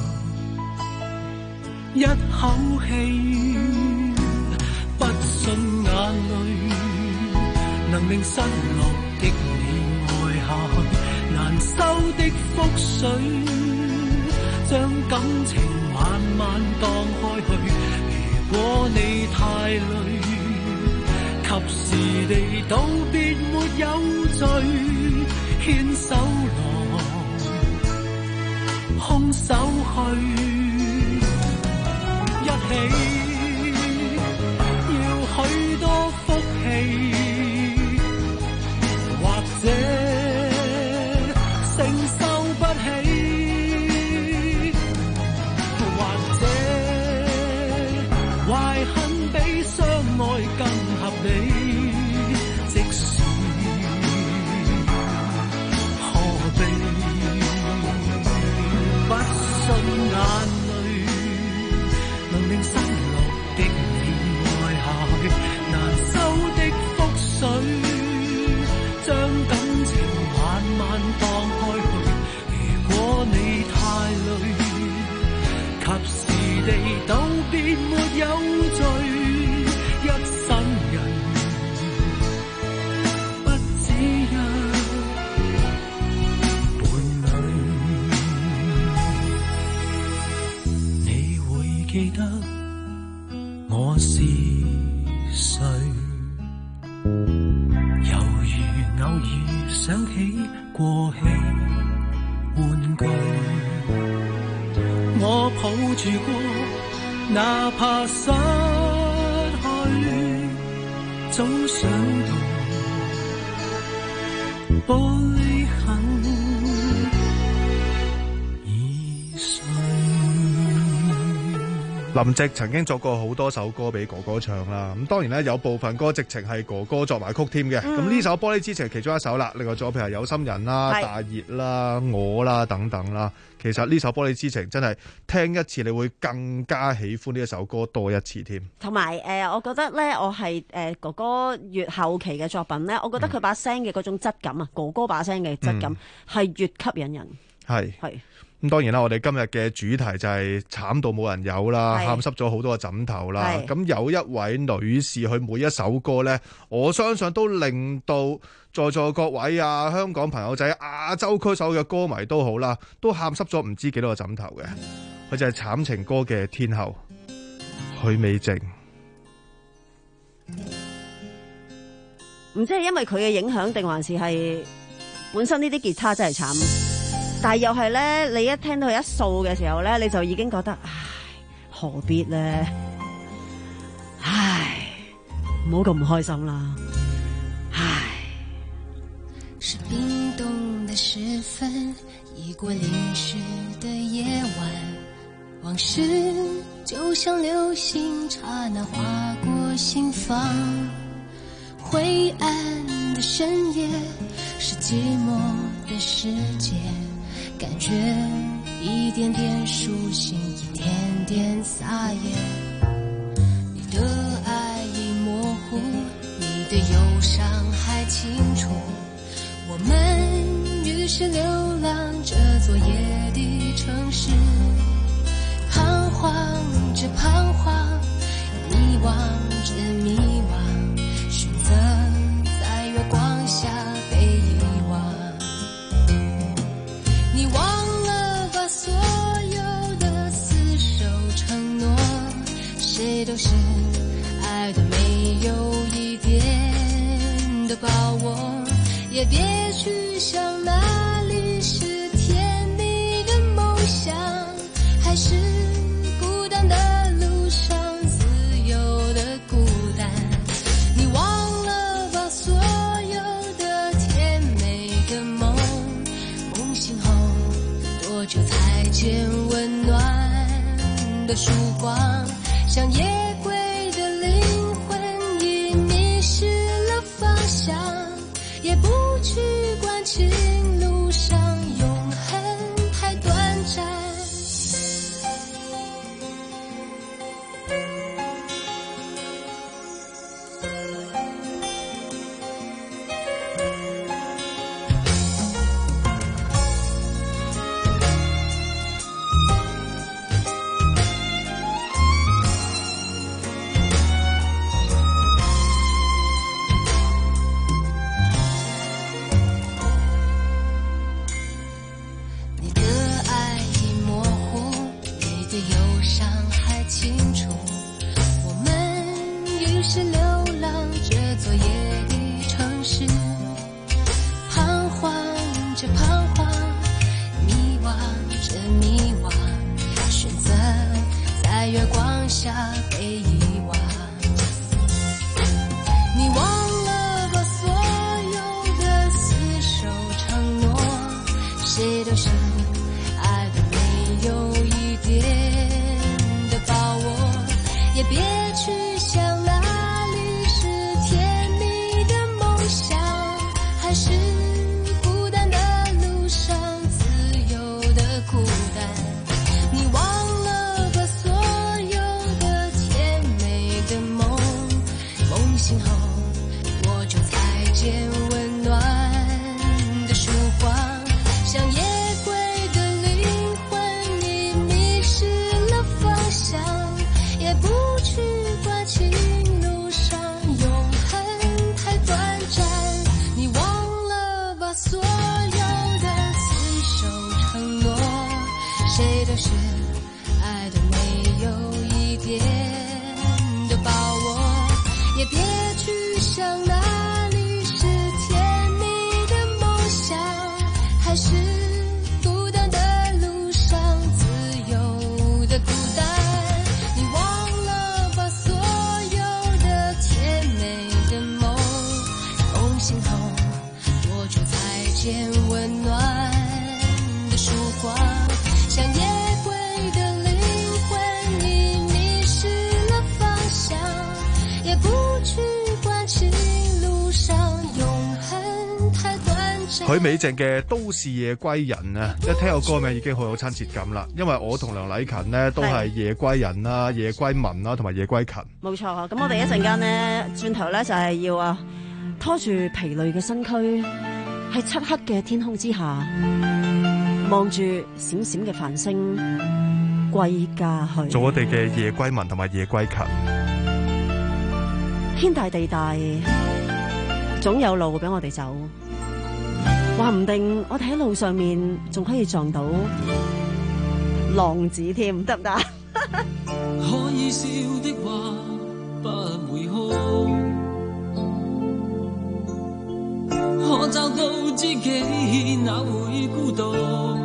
一口氣，不信眼淚能令失落的你愛下去，難收的覆水將感情慢慢蕩開去。如果你太累，及時地道別沒有罪，牽手來空手去。一起要許多福氣，或者承受不起，或者懷恨比相愛更合理。即使何必不信眼能令失落的你愛下去，難收的覆水將感情慢慢蕩開去。如果你太累，及時地道別沒有罪，一生人不止一伴侶。你會記得我是誰？猶如偶爾想起過氣玩具，我抱住過，哪怕失去，總想到玻璃痕已碎。 林夕曾經作過好多首歌俾哥哥唱啦，咁當然咧有部分歌直情係哥哥作埋曲添嘅。咁呢、嗯、首《玻璃之情》其中一首啦，另外仲有譬如有心人啦、大熱啦、我啦等等啦。其實呢首《玻璃之情》真係聽一次你會更加喜歡呢一首歌多一次添。 同埋誒，我覺得咧，我係誒、呃、哥哥越後期嘅作品咧，我覺得佢把聲嘅嗰種質感啊，嗯、哥哥把聲嘅質感係越吸引人。係係。咁當然啦，我哋今日嘅主題就係慘到冇人有啦，喊濕咗好多個枕頭啦。咁有一位女士，佢每一首歌呢，我相信都令到在座各位啊，香港朋友仔、亞洲區所有嘅歌迷都好啦，都喊濕咗唔知幾多個枕頭嘅。佢就係慘情歌嘅天后許美靜。唔知係因為佢嘅影響，定還是係本身呢啲吉他真係慘？但係又係咧，你一聽到佢一掃嘅時候咧，你就已經覺得，唉，何必咧？唉，唔好咁唔開心啦。唉。 是冰凍的時分，已過淋濕的夜晚，往事就像流星，剎那劃過心房。灰暗的深夜，是寂寞的世界。感覺一點點甦醒，一點點撒野。你的愛已模糊，你的憂傷還清楚。我們於是流浪這座夜的城市，彷徨着彷徨，迷惘着迷惘，選擇在月光下被遺忘。你忘了把所有的廝守承諾，誰都是愛的沒有一點的把握，也別去想哪裡是甜蜜的夢想，還是孤單的路上自由的孤單。你忘了把所有的甜美的夢，夢醒後多久才見溫暖的曙光，像夜歸的靈魂已迷失了方向，也不去管情路上永恆太短暫。 在月光下被遗忘。你忘了把所有的厮守承诺，谁都想爱的没有一点的把握，也别去想哪里是甜蜜的梦想，还是孤单的路上自由的孤单。你忘了把所有的甜美的梦，梦醒后我就再见温暖的曙光。像夜归的灵魂，你迷失了方向，也不去关心路上永恒太短暂。你忘了把所有的厮守承诺，谁都是爱的没有一点的把握，也别去想哪里是甜蜜的梦想，还是孤单的路上自由的孤单。你忘了把所有的甜美的梦，梦醒后我就再见温暖的曙光。像夜归的灵魂，你迷失了方向，也不去关心路上永恒太短暂。 許美靜嘅《都市夜歸人》啊，一聽個歌名已經好有親切感啦。因為我同梁禮勤呢都係夜歸人啦、夜歸民啦，同埋夜歸勤。 冇錯啊！咁我哋一陣間呢，轉頭咧就係要啊拖住疲累嘅身軀，喺漆黑嘅天空之下，望住閃閃嘅繁星，歸家去。 做我哋嘅夜歸民同埋夜歸勤。 天大地大，總有路俾我哋走。話唔定我哋喺路上面仲可以撞到浪子添，得唔得？ 可以笑的話不會哭，可找到知己哪會孤獨？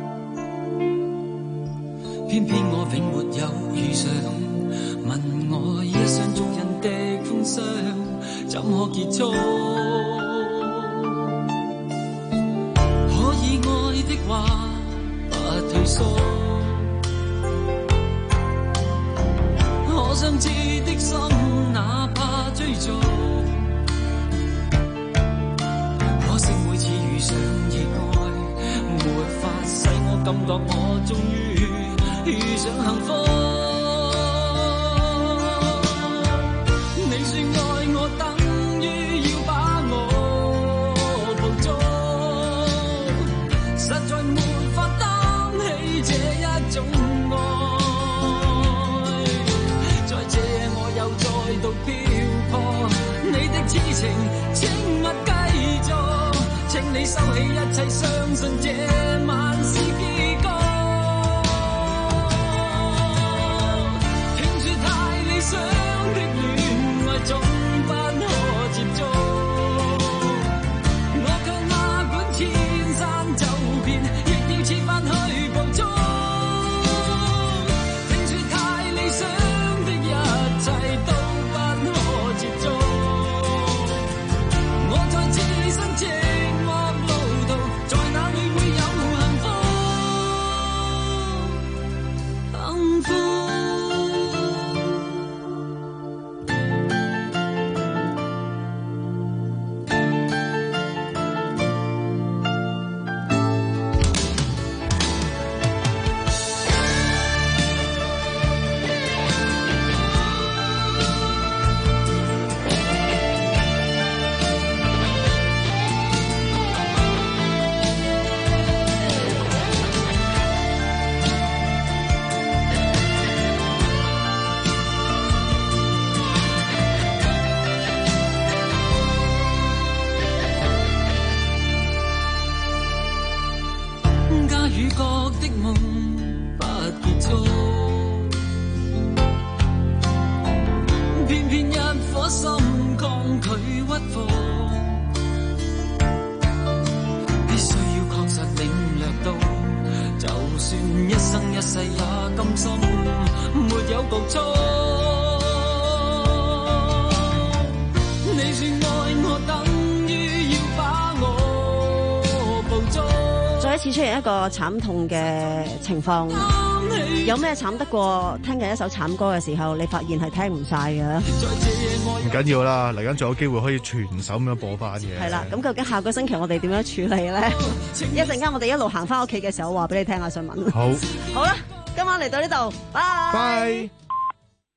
偏偏我並沒有遇上，問我一雙足印的風霜怎可結束？可以愛的話不退縮，可相知的心哪怕追逐，可惜每次遇上意外，沒法使我感覺我終於遇上幸福。你說愛我等於要把我捕捉，實在沒法擔起這一種愛，在這我又再度漂泊，你的痴情請勿繼續，請你收起一切，相信這晚是結局。聽說太理想的戀愛總不可接觸，我卻哪管千山走遍，亦要設法去捕捉。聽說太理想的一切都不可接觸，我在自身寂寞路途，在哪裏會有幸福？幸福。家與國的夢不結束，偏偏一顆心抗拒屈服，必須要確實領略到，就算一生一世也甘心，沒有步錯。你說愛我，等於要把我捕捉。 再一次出現一個慘痛嘅情況，有咩慘得過聽緊一首慘歌嘅時候，你發現係聽唔晒嘅？ 唔緊要啦，嚟緊仲有機會可以全首咁樣播翻嘅。 係啦，咁究竟下個星期我哋點樣處理咧？一陣間我哋一路行翻屋企嘅時候，話俾你聽下新聞。 好， 好啦，今晚嚟到呢度，拜拜。